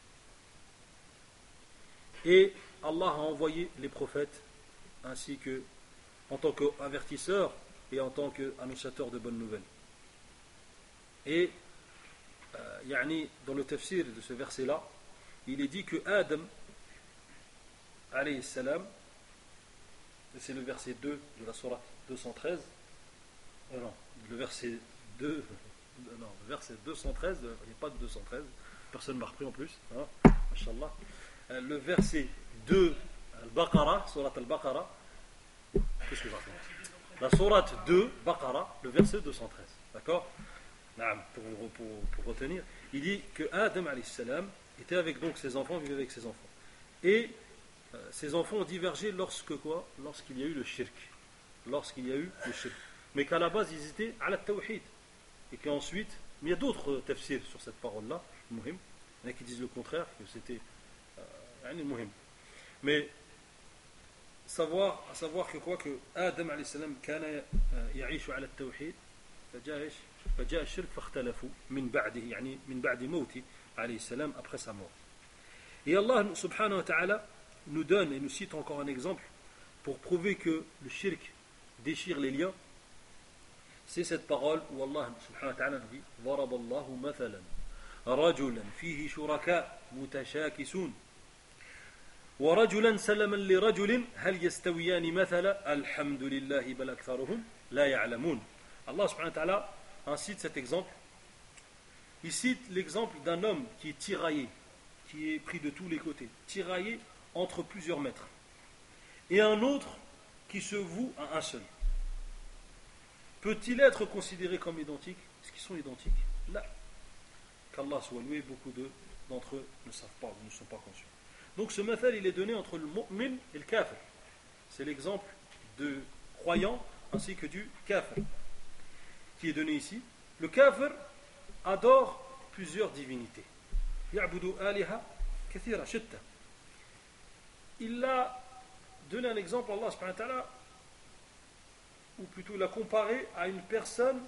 Et Allah a envoyé les prophètes ainsi que en tant qu'avertisseurs et en tant qu'annonciateurs de bonnes nouvelles. Et euh, yani, dans le tafsir de ce verset-là, il est dit que Adam, alayhi salam, c'est le verset deux de la sourate deux cent treize, euh, non, le verset deux, non, le verset deux cent treize, il n'y a pas de deux cent treize, personne ne m'a repris en plus, hein, Inch'Allah, le verset deux, Al-Baqarah, Surat Al-Baqarah, qu'est-ce que je raconte? La sourate deux, Baqarah, le verset deux cent treize. D'accord? Pour, pour, pour retenir, il dit que Adam alayhi salam était avec donc ses enfants, vivait avec ses enfants. Et euh, ses enfants ont divergé lorsque quoi? Lorsqu'il y a eu le shirk. Lorsqu'il y a eu le shirk. Mais qu'à la base, ils étaient à la tawhid. Et qu'ensuite, mais il y a d'autres tafsirs sur cette parole-là, muhim. Il y en a qui disent le contraire, que c'était euh, muhim. Mais savoir, à savoir que quoi? Que Adam alayhi salam kana ya'ishu ala tawhid. فجاء ايش؟ فجاء الشرك فاختلفوا من بعده يعني من بعد موته عليه السلام après sa mort. Et Allah subhanahu wa ta'ala nous donne et nous cite encore un exemple pour prouver que le shirk déchire les liens. C'est cette parole où Allah subhanahu wa ta'ala nous dit ضرب الله مثلا رجلا فيه شركاء متشاكسون ورجلا سلما لرجل هل يستويان مثلا الحمد لله بل أكثرهم لا يعلمون. Allah subhanahu wa ta'ala cite cet exemple. Il cite l'exemple d'un homme qui est tiraillé, qui est pris de tous les côtés, tiraillé entre plusieurs maîtres, et un autre qui se voue à un seul. Peut-il être considéré comme identique? Est-ce qu'ils sont identiques? Là, qu'Allah soit loué, beaucoup de, d'entre eux ne savent pas, ne sont pas conscients. Donc ce mathal, il est donné entre le mu'min et le kafir. C'est l'exemple de croyant ainsi que du kafir qui est donné ici. Le kafir adore plusieurs divinités. Ya'budu aliha kathira shitta. Il a donné un exemple, Allah subhanahu wa ta'ala, ou plutôt il l'a comparé à une personne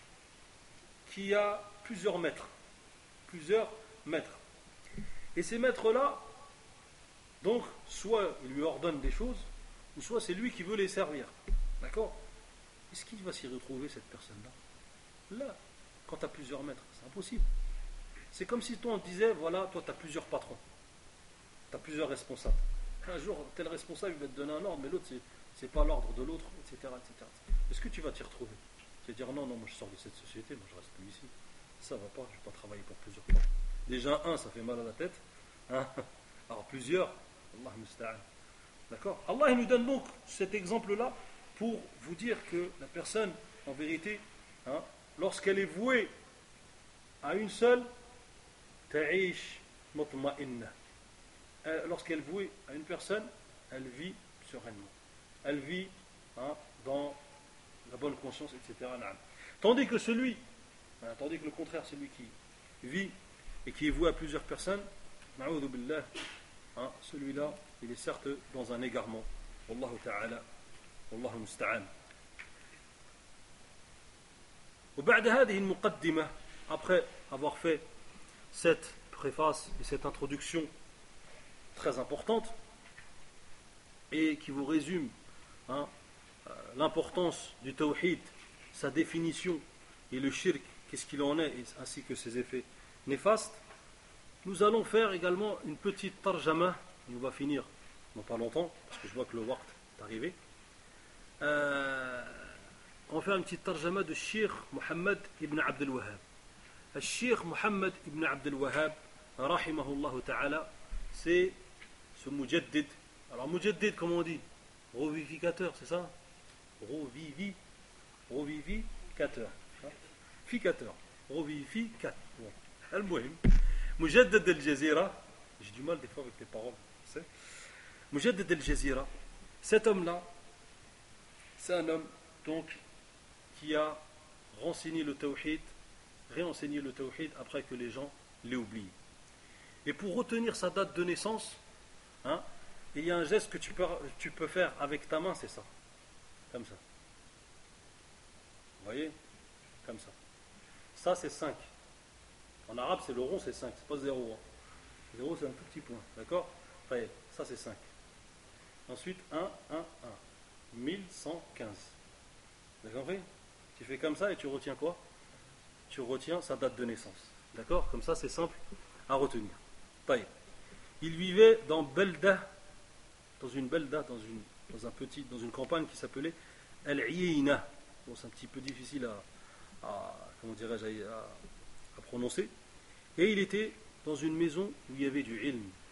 qui a plusieurs maîtres. Plusieurs maîtres. Et ces maîtres-là, donc, soit il lui ordonne des choses, ou soit c'est lui qui veut les servir. D'accord? Est-ce qu'il va s'y retrouver, cette personne-là? Là, quand tu as plusieurs maîtres, c'est impossible. C'est comme si toi on te disait, voilà, toi tu as plusieurs patrons, tu as plusieurs responsables. Un jour, tel responsable il va te donner un ordre, mais l'autre, c'est, c'est pas l'ordre de l'autre, et cetera, et cetera. Est-ce que tu vas t'y retrouver? Tu vas dire, non, non, moi je sors de cette société, moi je reste plus ici. Ça va pas, je ne vais pas travailler pour plusieurs patrons. Déjà, un, ça fait mal à la tête. Hein? Alors plusieurs, Allah musta'an. D'accord? Allah il nous donne donc cet exemple-là pour vous dire que la personne, en vérité, hein, lorsqu'elle est vouée à une seule, ta'ish mutma'inna. Lorsqu'elle est vouée à une personne, elle vit sereinement. Elle vit hein, dans la bonne conscience, et cetera. Tandis que celui, hein, tandis que le contraire, celui qui vit et qui est voué à plusieurs personnes, na'udhu billah, hein, celui-là, il est certes dans un égarement. Wallahu ta'ala, wallahu musta'an. وبعد هذه المقدمة, après avoir fait cette préface et cette introduction très importante et qui vous résume hein, l'importance du tawhid, sa définition et le shirk, qu'est-ce qu'il en est ainsi que ses effets néfastes, nous allons faire également une petite tarjama et on va finir dans pas longtemps parce que je vois que le waqt est arrivé. euh, On va faire une petite tarjama de Cheikh Mohammed ibn Abdel Wahhab. Le Cheikh Mohammed ibn Abdel Wahhab, rahimahullah ta'ala, c'est ce mujaddid. Alors, mujaddid, comment on dit? Revivificateur, c'est ça? Revivi, revivificateur. Ficateur. Revivificateur. Al-Muhim. Mujaddid al-Jazira. J'ai du mal des fois avec les paroles. Mujaddid al-Jazira. Cet homme-là, c'est un homme, donc, qui a renseigné le tawhid, réenseigné le tawhid après que les gens l'aient oublié. Et pour retenir sa date de naissance, hein, il y a un geste que tu peux, tu peux faire avec ta main, c'est ça. Comme ça. Vous voyez? Comme ça. Ça, c'est cinq. En arabe, c'est le rond, c'est cinq. C'est pas zéro. Hein. zéro, c'est un tout petit point. D'accord? Après, ça, c'est cinq. Ensuite, un, un, un. mille cent quinze. Vous avez compris? Tu fais comme ça et tu retiens quoi? Tu retiens sa date de naissance. D'accord? Comme ça, c'est simple à retenir. Taïb. Il vivait dans Belda, dans une Belda, dans une, dans un petit, dans une campagne qui s'appelait Al-Iyina. Bon, c'est un petit peu difficile à, à comment dirais-je, à, à prononcer. Et il était dans une maison où il y avait du ilm,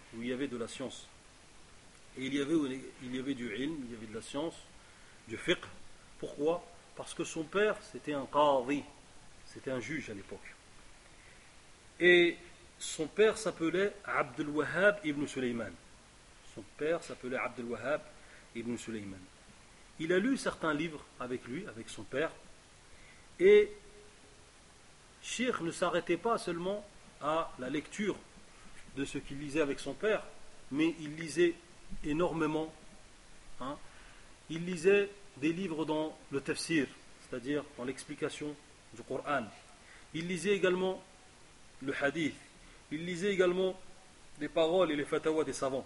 où il y avait de la science. Et il y avait, il y avait du ilm, il y avait de la science, du fiqh. Pourquoi? Parce que son père, c'était un qadi, c'était un juge à l'époque. Et son père s'appelait Abdul Wahhab ibn Suleyman. Son père s'appelait Abdul Wahhab ibn Suleyman. Il a lu certains livres avec lui, avec son père. Et Cheikh ne s'arrêtait pas seulement à la lecture de ce qu'il lisait avec son père, mais il lisait énormément. Hein. Il lisait des livres dans le tafsir, c'est-à-dire dans l'explication du Coran. Il lisait également le hadith. Il lisait également les paroles et les fatawas des savants.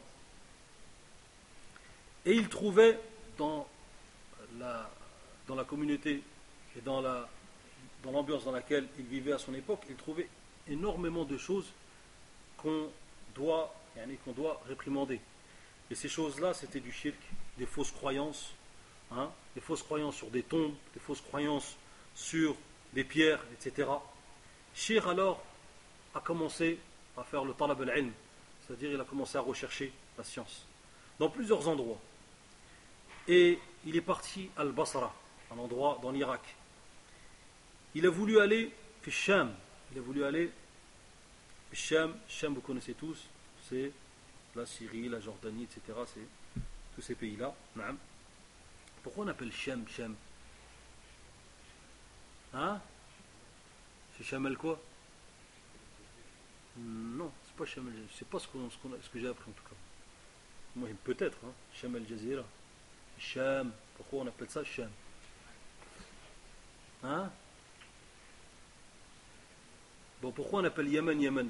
Et il trouvait dans la, dans la communauté et dans, la, dans l'ambiance dans laquelle il vivait à son époque, il trouvait énormément de choses qu'on doit, qu'on doit réprimander. Et ces choses-là, c'était du shirk, des fausses croyances, hein, des fausses croyances sur des tombes, des fausses croyances sur des pierres, et cetera. Cheikh alors a commencé à faire le talab al-ilm, c'est-à-dire il a commencé à rechercher la science dans plusieurs endroits. Et il est parti à Al-Basra, un endroit dans l'Irak. Il a voulu aller au Sham, il a voulu aller au Sham. Sham, vous connaissez tous, c'est la Syrie, la Jordanie, et cetera. C'est tous ces pays-là. Pourquoi on appelle Sham Sham? Hein? C'est Sham quoi? Non, c'est pas Sham al-Jazira. C'est pas ce, qu'on, ce, qu'on a, ce que j'ai appris en tout cas. Moi, peut-être, hein? Sham al-Jazira. Sham, pourquoi on appelle ça Sham? Hein? Bon, pourquoi on appelle Yemen Yemen?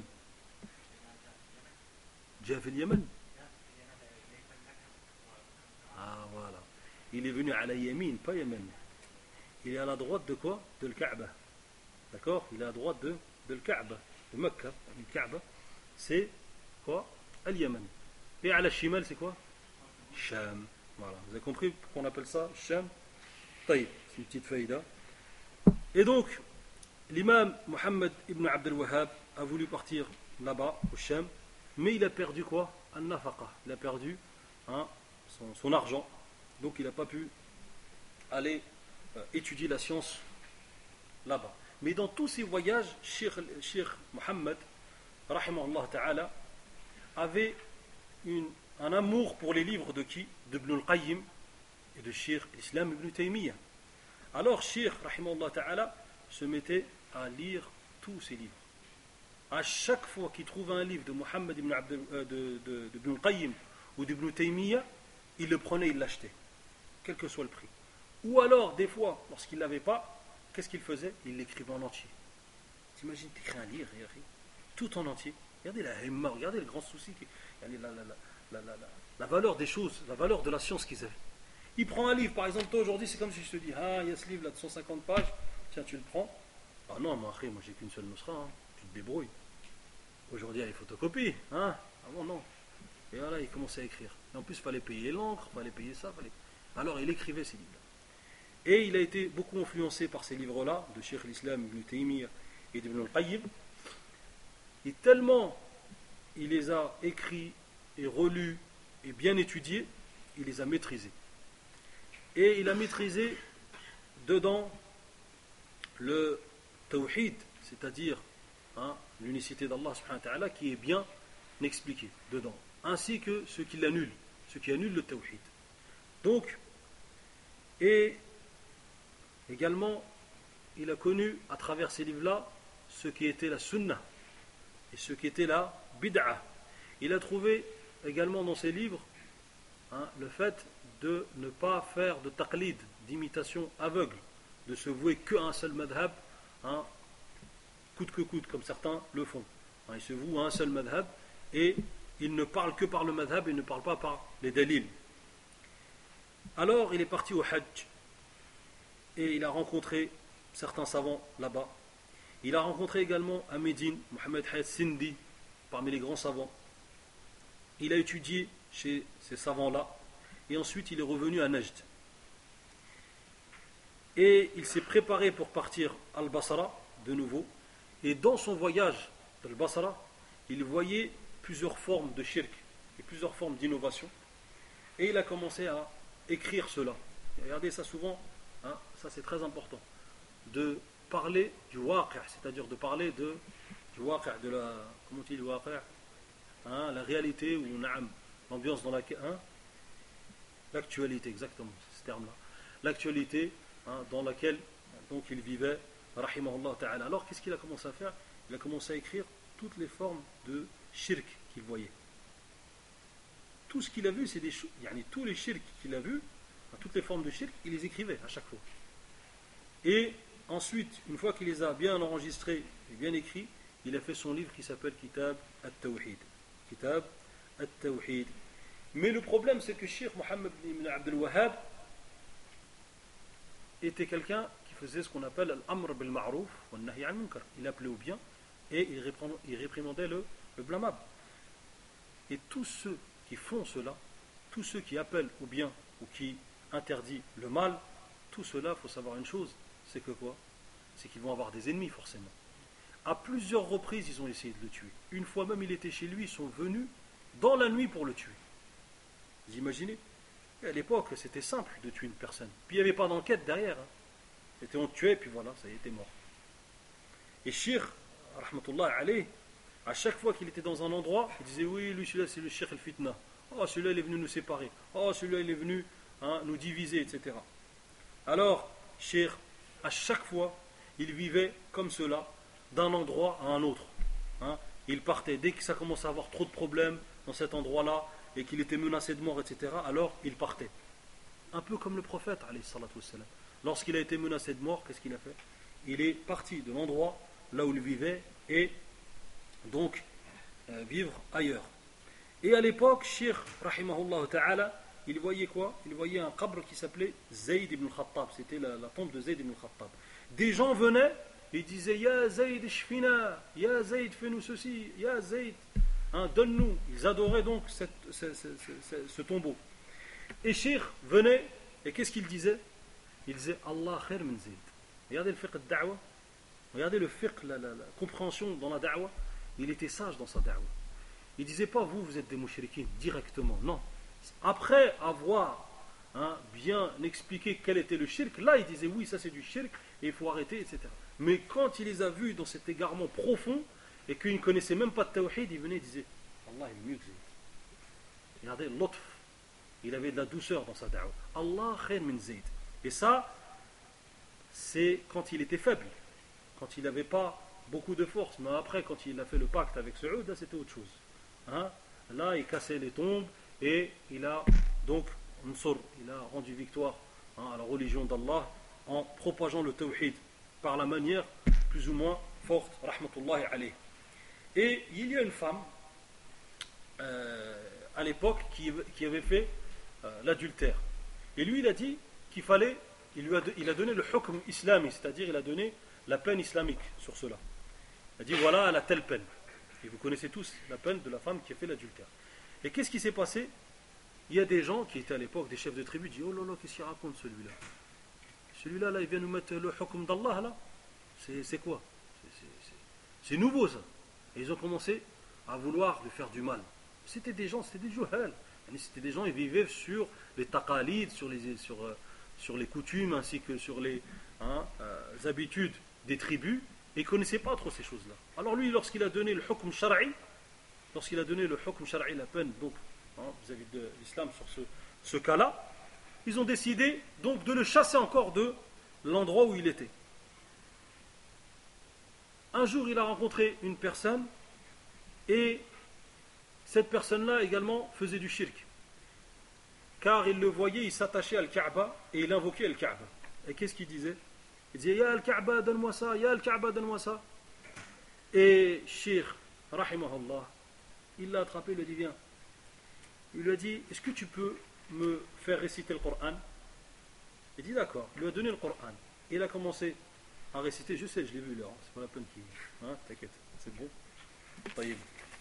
Jaf el-Yemen. Ah, voilà. Il est venu à la Yémen, pas Yemen. Il est à la droite de quoi? De l'Kaaba. D'accord? Il est à droite de, de l'Kaaba, de Mecca. Le Kaaba, c'est quoi? Al-Yemen. Et à la Shimal, c'est quoi? Sham. Voilà. Vous avez compris pourquoi on appelle ça Sham? Taïb. C'est une petite faïda. Et donc, l'imam Mohammed ibn Abdel Wahhab a voulu partir là-bas, au Sham, mais il a perdu quoi? Al-Nafaqa. Il a perdu hein, son, son argent. Donc il n'a pas pu aller euh, étudier la science là-bas. Mais dans tous ces voyages, Cheikh, Cheikh Mohammed, rahimahullah ta'ala, avait une, un amour pour les livres de qui? De Ibn al-Qayyim et de Cheikh l'Islam ibn Taymiyyah. Alors Cheikh, rahimahullah ta'ala, se mettait à lire tous ces livres. À chaque fois qu'il trouvait un livre de Mohammed ibn Abd, euh, de, de, de Ibn al-Qayyim ou d'Ibn Taymiyyah, il le prenait, il l'achetait, quel que soit le prix. Ou alors, des fois, lorsqu'il ne l'avait pas, qu'est-ce qu'il faisait? Il l'écrivait en entier. T'imagines, t'écris un livre, tout en entier. Regardez la himma, regardez le grand souci, la, la, la, la, la, la valeur des choses, la valeur de la science qu'ils avaient. Il prend un livre, par exemple, toi aujourd'hui, c'est comme si je te dis, ah, il y a ce livre là de cent cinquante pages, tiens, tu le prends. Ah non, moi, après, moi, j'ai qu'une seule nusra, hein. Tu te débrouilles. Aujourd'hui, il y a les photocopies, hein. Avant, non. Et voilà, il commençait à écrire. Et en plus, il fallait payer l'encre, il fallait payer ça. Fallait... Alors, il écrivait ces livres-là. Et il a été beaucoup influencé par ces livres-là, de Cheikh l'Islam ibn Taymiyyah et d'Ibn al-Qayyim. Et tellement il les a écrits et relus et bien étudiés, il les a maîtrisés. Et il a maîtrisé dedans le tawhid, c'est-à-dire hein, l'unicité d'Allah subhanahu wa ta'ala, qui est bien expliqué dedans, ainsi que ce qui l'annule, ce qui annule le tawhid. Donc, et également, il a connu à travers ces livres-là ce qui était la sunnah et ce qui était la bid'ah. Il a trouvé également dans ces livres hein, le fait de ne pas faire de taqlid, d'imitation aveugle, de se vouer qu'à un seul madhab, hein, coûte que coûte, comme certains le font. Hein, ils se vouent à un seul madhab et ils ne parlent que par le madhab et ne parlent pas par les dalils. Alors il est parti au Hajj et il a rencontré certains savants là-bas. Il a rencontré également à Médine Mohamed Hayat Sindi, parmi les grands savants. Il a étudié chez ces savants-là et ensuite il est revenu à Najd. Et il s'est préparé pour partir à Al-Basra de nouveau. Et dans son voyage d'Al-Basra, il voyait plusieurs formes de shirk et plusieurs formes d'innovation. Et il a commencé à écrire cela. Et regardez ça souvent, hein, ça c'est très important, de parler du waqi', c'est-à-dire de parler de, du waqi', de la, comment on dit le waqi', hein, la réalité ou na'am, l'ambiance dans laquelle, hein, l'actualité, exactement, c'est ce terme-là, l'actualité, hein, dans laquelle donc il vivait, rahimahullah ta'ala. Alors qu'est-ce qu'il a commencé à faire? Il a commencé à écrire toutes les formes de shirk qu'il voyait. Tout ce qu'il a vu, c'est des choses, yani tous les shirk qu'il a vus, toutes les formes de shirk, il les écrivait à chaque fois. Et ensuite, une fois qu'il les a bien enregistrés et bien écrits, il a fait son livre qui s'appelle Kitab At-Tawhid. Kitab At-Tawhid. Mais le problème, c'est que Cheikh Mohammed ibn Abdel Wahhab était quelqu'un qui faisait ce qu'on appelle Al-Amr bil-Ma'rouf wa Nahy al-Munkar. Il appelait au bien et il réprimandait le, le blâmable. Et tous ceux qui font cela, tous ceux qui appellent au bien ou qui interdisent le mal, tout cela, il faut savoir une chose, c'est que quoi? C'est qu'ils vont avoir des ennemis forcément. À plusieurs reprises, ils ont essayé de le tuer. Une fois même, il était chez lui, ils sont venus dans la nuit pour le tuer. Vous imaginez? Et à l'époque, c'était simple de tuer une personne. Puis il n'y avait pas d'enquête derrière. Hein. C'était on tuait, puis voilà, ça y était mort. Et Cheikh, rahmatullah alayh, à chaque fois qu'il était dans un endroit, il disait oui, lui, celui-là, c'est le Cheikh al-Fitna. Oh, celui-là, il est venu nous séparer. Oh, celui-là, il est venu hein, nous diviser, et cetera. Alors, Cheikh, à chaque fois, il vivait comme cela, d'un endroit à un autre. Hein. Il partait. Dès que ça commençait à avoir trop de problèmes dans cet endroit-là, et qu'il était menacé de mort, et cetera, alors il partait. Un peu comme le prophète, alayhi salatu wassalam. Lorsqu'il a été menacé de mort, qu'est-ce qu'il a fait? Il est parti de l'endroit là où il vivait, et donc euh, vivre ailleurs. Et à l'époque, Cheikh, rahimahullah ta'ala, il voyait quoi? Il voyait un qabr qui s'appelait Zayd ibn Khattab. C'était la, la tombe de Zayd ibn Khattab. Des gens venaient et disaient Ya Zayd shfina, Ya Zayd fais-nous ceci, Ya Zayd, hein, donne-nous. Ils adoraient donc cette, ce, ce, ce, ce tombeau. Et Cheikh venait, et qu'est-ce qu'il disait? Il disait Allah khair min Zayd. Regardez le fiqh de da'wa, regardez le fiqh, la, la, la compréhension dans la da'wa. Il était sage dans sa da'wa. Il ne disait pas vous, vous êtes des mouchriquins directement, non. Après avoir hein, bien expliqué quel était le shirk, là il disait oui, ça c'est du shirk et il faut arrêter, et cetera. Mais quand il les a vus dans cet égarement profond et qu'ils ne connaissaient même pas de tawhid, il venait et disait Allah est mieux que Zayd. Regardez, l'otf, il avait de la douceur dans sa da'wa. Allah khair min Zayd. Et ça, c'est quand il était faible, quand il n'avait pas beaucoup de force. Mais après, quand il a fait le pacte avec Saoud, là c'était autre chose. Hein? Là, il cassait les tombes et il a donc Nsur, il a rendu victoire hein, à la religion d'Allah en propageant le tawhid par la manière plus ou moins forte, rahmatullahi alayh. Et il y a une femme euh, à l'époque qui, qui avait fait euh, l'adultère. Et lui, il a dit qu'il fallait, il, lui a, il a donné le hukm islamique, c'est-à-dire il a donné la peine islamique sur cela. Il a dit voilà, elle a telle peine. Et vous connaissez tous la peine de la femme qui a fait l'adultère. Et qu'est-ce qui s'est passé? Il y a des gens qui étaient à l'époque des chefs de tribu, qui disent oh là là, qu'est-ce qu'il raconte celui-là? Celui-là, là, il vient nous mettre le hukm d'Allah, là. C'est, c'est quoi? c'est, c'est, c'est, c'est nouveau, ça. Et ils ont commencé à vouloir lui faire du mal. C'était des gens, c'était des juhal. C'était des gens, ils vivaient sur les taqalid, sur les, sur, sur les coutumes, ainsi que sur les, hein, euh, habitudes des tribus. Et il ne connaissait pas trop ces choses-là. Alors lui, lorsqu'il a donné le hukm shar'i, lorsqu'il a donné le hukm shar'i, la peine donc, hein, vis-à-vis de l'islam sur ce, ce cas-là, ils ont décidé donc de le chasser encore de l'endroit où il était. Un jour, il a rencontré une personne et cette personne-là également faisait du shirk. Car il le voyait, il s'attachait à Al-Kaaba et il invoquait Al-Kaaba. Et qu'est-ce qu'il disait? Il disait Ya Al-Kaaba, donne-moi ça, Ya Al-Kaaba, donne-moi ça. Et Cheikh, rahimahullah, il l'a attrapé, il lui a dit viens. Il lui a dit est-ce que tu peux me faire réciter le Coran? Il dit d'accord. Il lui a donné le Coran. Il a commencé à réciter, je sais, je l'ai vu là, c'est pas la peine qu'il. Hein, t'inquiète, c'est bon. Taïb.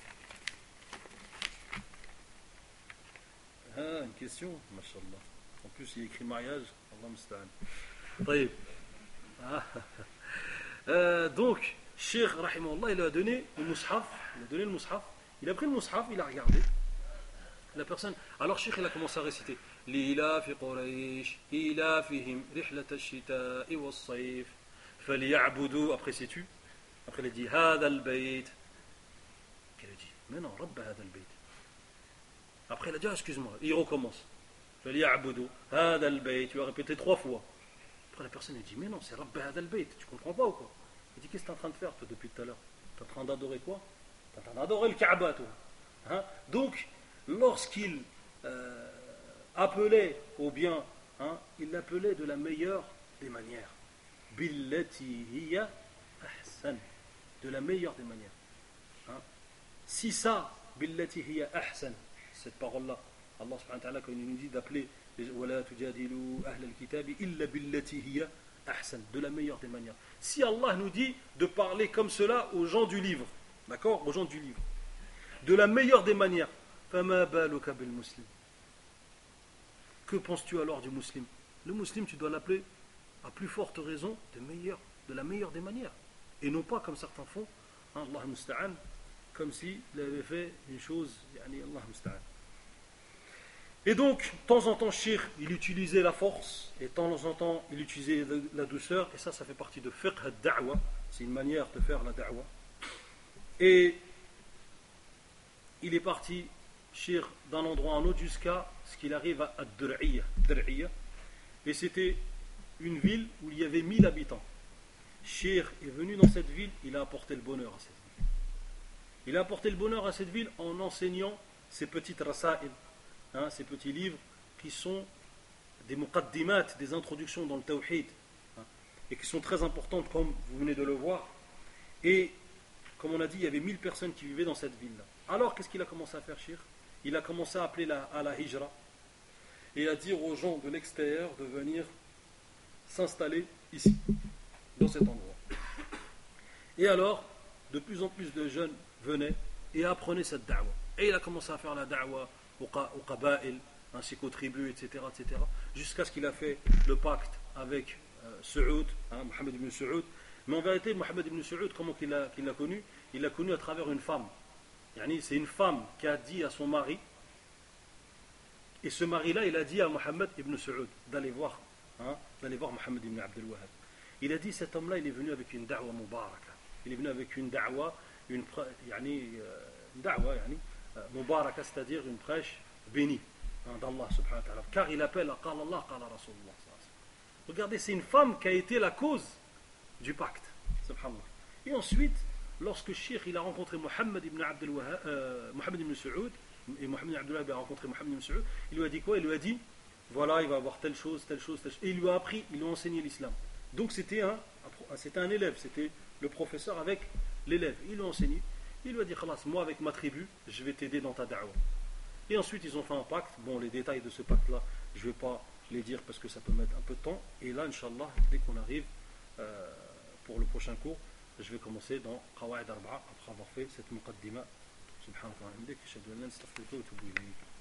Ah, une question, mashallah. En plus, il écrit mariage, Allah musta'an. Taïb. Ah. Euh, donc, Cheikh rahimahullah, il a donné le mushaf, il a donné le mushaf, il a pris le mushaf, il a regardé, La personne, alors Cheikh il a commencé à réciter Lilafi Quraysh, Ilafihim, Rihlat al-Shita'i was-Sayf, Falyabudu. Après, sais-tu? Après, il a dit Hada al-Bayt. Il a dit mais non, Rabba Hada al-Bayt. Après, il a dit ah, excuse-moi. Il recommence Falyabudu, Hada al-Bayt. Tu as répété trois fois. Après, la personne, elle dit mais non, c'est Rabba Hada al-Bayt. Tu comprends pas ou quoi? Il dit qu'est-ce que tu es en train de faire toi depuis tout à l'heure? Tu es en train d'adorer quoi? Tu es en train d'adorer le Kaaba, toi. Hein? Donc, lorsqu'il euh, appelait au bien, hein, il l'appelait de la meilleure des manières. Billati hiya ahsan. De la meilleure des manières. Hein? Si ça, billati hiya ahsan, cette parole-là, Allah subhanahu wa ta'ala, quand il nous dit d'appeler wala tujadilu ahl al-kitabi illa billati hiya ahsan, de la meilleure des manières. Si Allah nous dit de parler comme cela aux gens du livre, d'accord, aux gens du livre, de la meilleure des manières, fama baluka bil muslim. Que penses-tu alors du musulman? Le musulman, tu dois l'appeler à plus forte raison de, meilleur, de la meilleure des manières. Et non pas comme certains font, hein, Allah musta'an, comme s'il avait fait une chose, yani Allah musta'an. Et donc, de temps en temps, Cheikh, il utilisait la force, et de temps en temps, il utilisait la douceur, et ça, ça fait partie de fiqh al-da'wa, c'est une manière de faire la da'wa. Et il est parti, Cheikh, d'un endroit à un autre jusqu'à ce qu'il arrive à Ad-Dur'iyya. Et c'était une ville où il y avait mille habitants. Cheikh est venu dans cette ville, il a apporté le bonheur à cette ville. Il a apporté le bonheur à cette ville en enseignant ces petites rasa'il, hein, ces petits livres qui sont des muqaddimat, des introductions dans le tawhid, hein, et qui sont très importantes comme vous venez de le voir. Et comme on a dit, il y avait mille personnes qui vivaient dans cette ville-là. Alors qu'est-ce qu'il a commencé à faire, Cheikh? Il a commencé à appeler la, à la hijra et à dire aux gens de l'extérieur de venir s'installer ici, dans cet endroit. Et alors, de plus en plus de jeunes venaient et apprenaient cette da'wa. Et il a commencé à faire la da'wa au qaba'il, ainsi qu'aux tribus, et cetera, et cetera, jusqu'à ce qu'il a fait le pacte avec euh, Saoud, hein, Mohammed ibn Saoud. Mais en vérité, Mohammed ibn Saoud, comment il l'a, qu'il l'a connu? Il l'a connu à travers une femme. Yani, c'est une femme qui a dit à son mari, et ce mari-là, il a dit à Mohammed ibn Saoud d'aller voir, hein, d'aller voir Mohammed ibn Abdel Wahhab. Il a dit, cet homme-là, il est venu avec une da'wa mubaraka. Il est venu avec une da'wa, une, yani, une da'wa, yani, mubaraka, c'est-à-dire une prêche bénie, hein, d'Allah subhanahu wa ta'ala. Car il appelle à qala Allah, qala Rasulullah. Regardez, c'est une femme qui a été la cause du pacte, subhanallah. Et ensuite, lorsque Cheikh il a rencontré Mohammed ibn Abdel Wahhab, euh, Mohammed ibn Saoud, et Mohammed ibn Abdel Wahhab a rencontré Mohammed ibn Saoud, il lui a dit quoi? Il lui a dit, voilà, il va avoir telle chose, telle chose, telle chose. Et il lui a appris, il lui a enseigné l'islam. Donc c'était un, c'était un élève, c'était le professeur avec l'élève. Il lui a enseigné, il lui a dit, khalas, moi avec ma tribu, je vais t'aider dans ta da'wa. Et ensuite ils ont fait un pacte. Bon, les détails de ce pacte-là, je ne vais pas les dire parce que ça peut mettre un peu de temps. Et là, Inch'Allah, dès qu'on arrive euh, pour le prochain cours, je vais commencer dans Qawa'id Arba'a après avoir fait cette muqaddima. Subhanahu wa ta'ala, ashhadu an la ilaha illa anta, astaghfiruka wa atubu ilayk.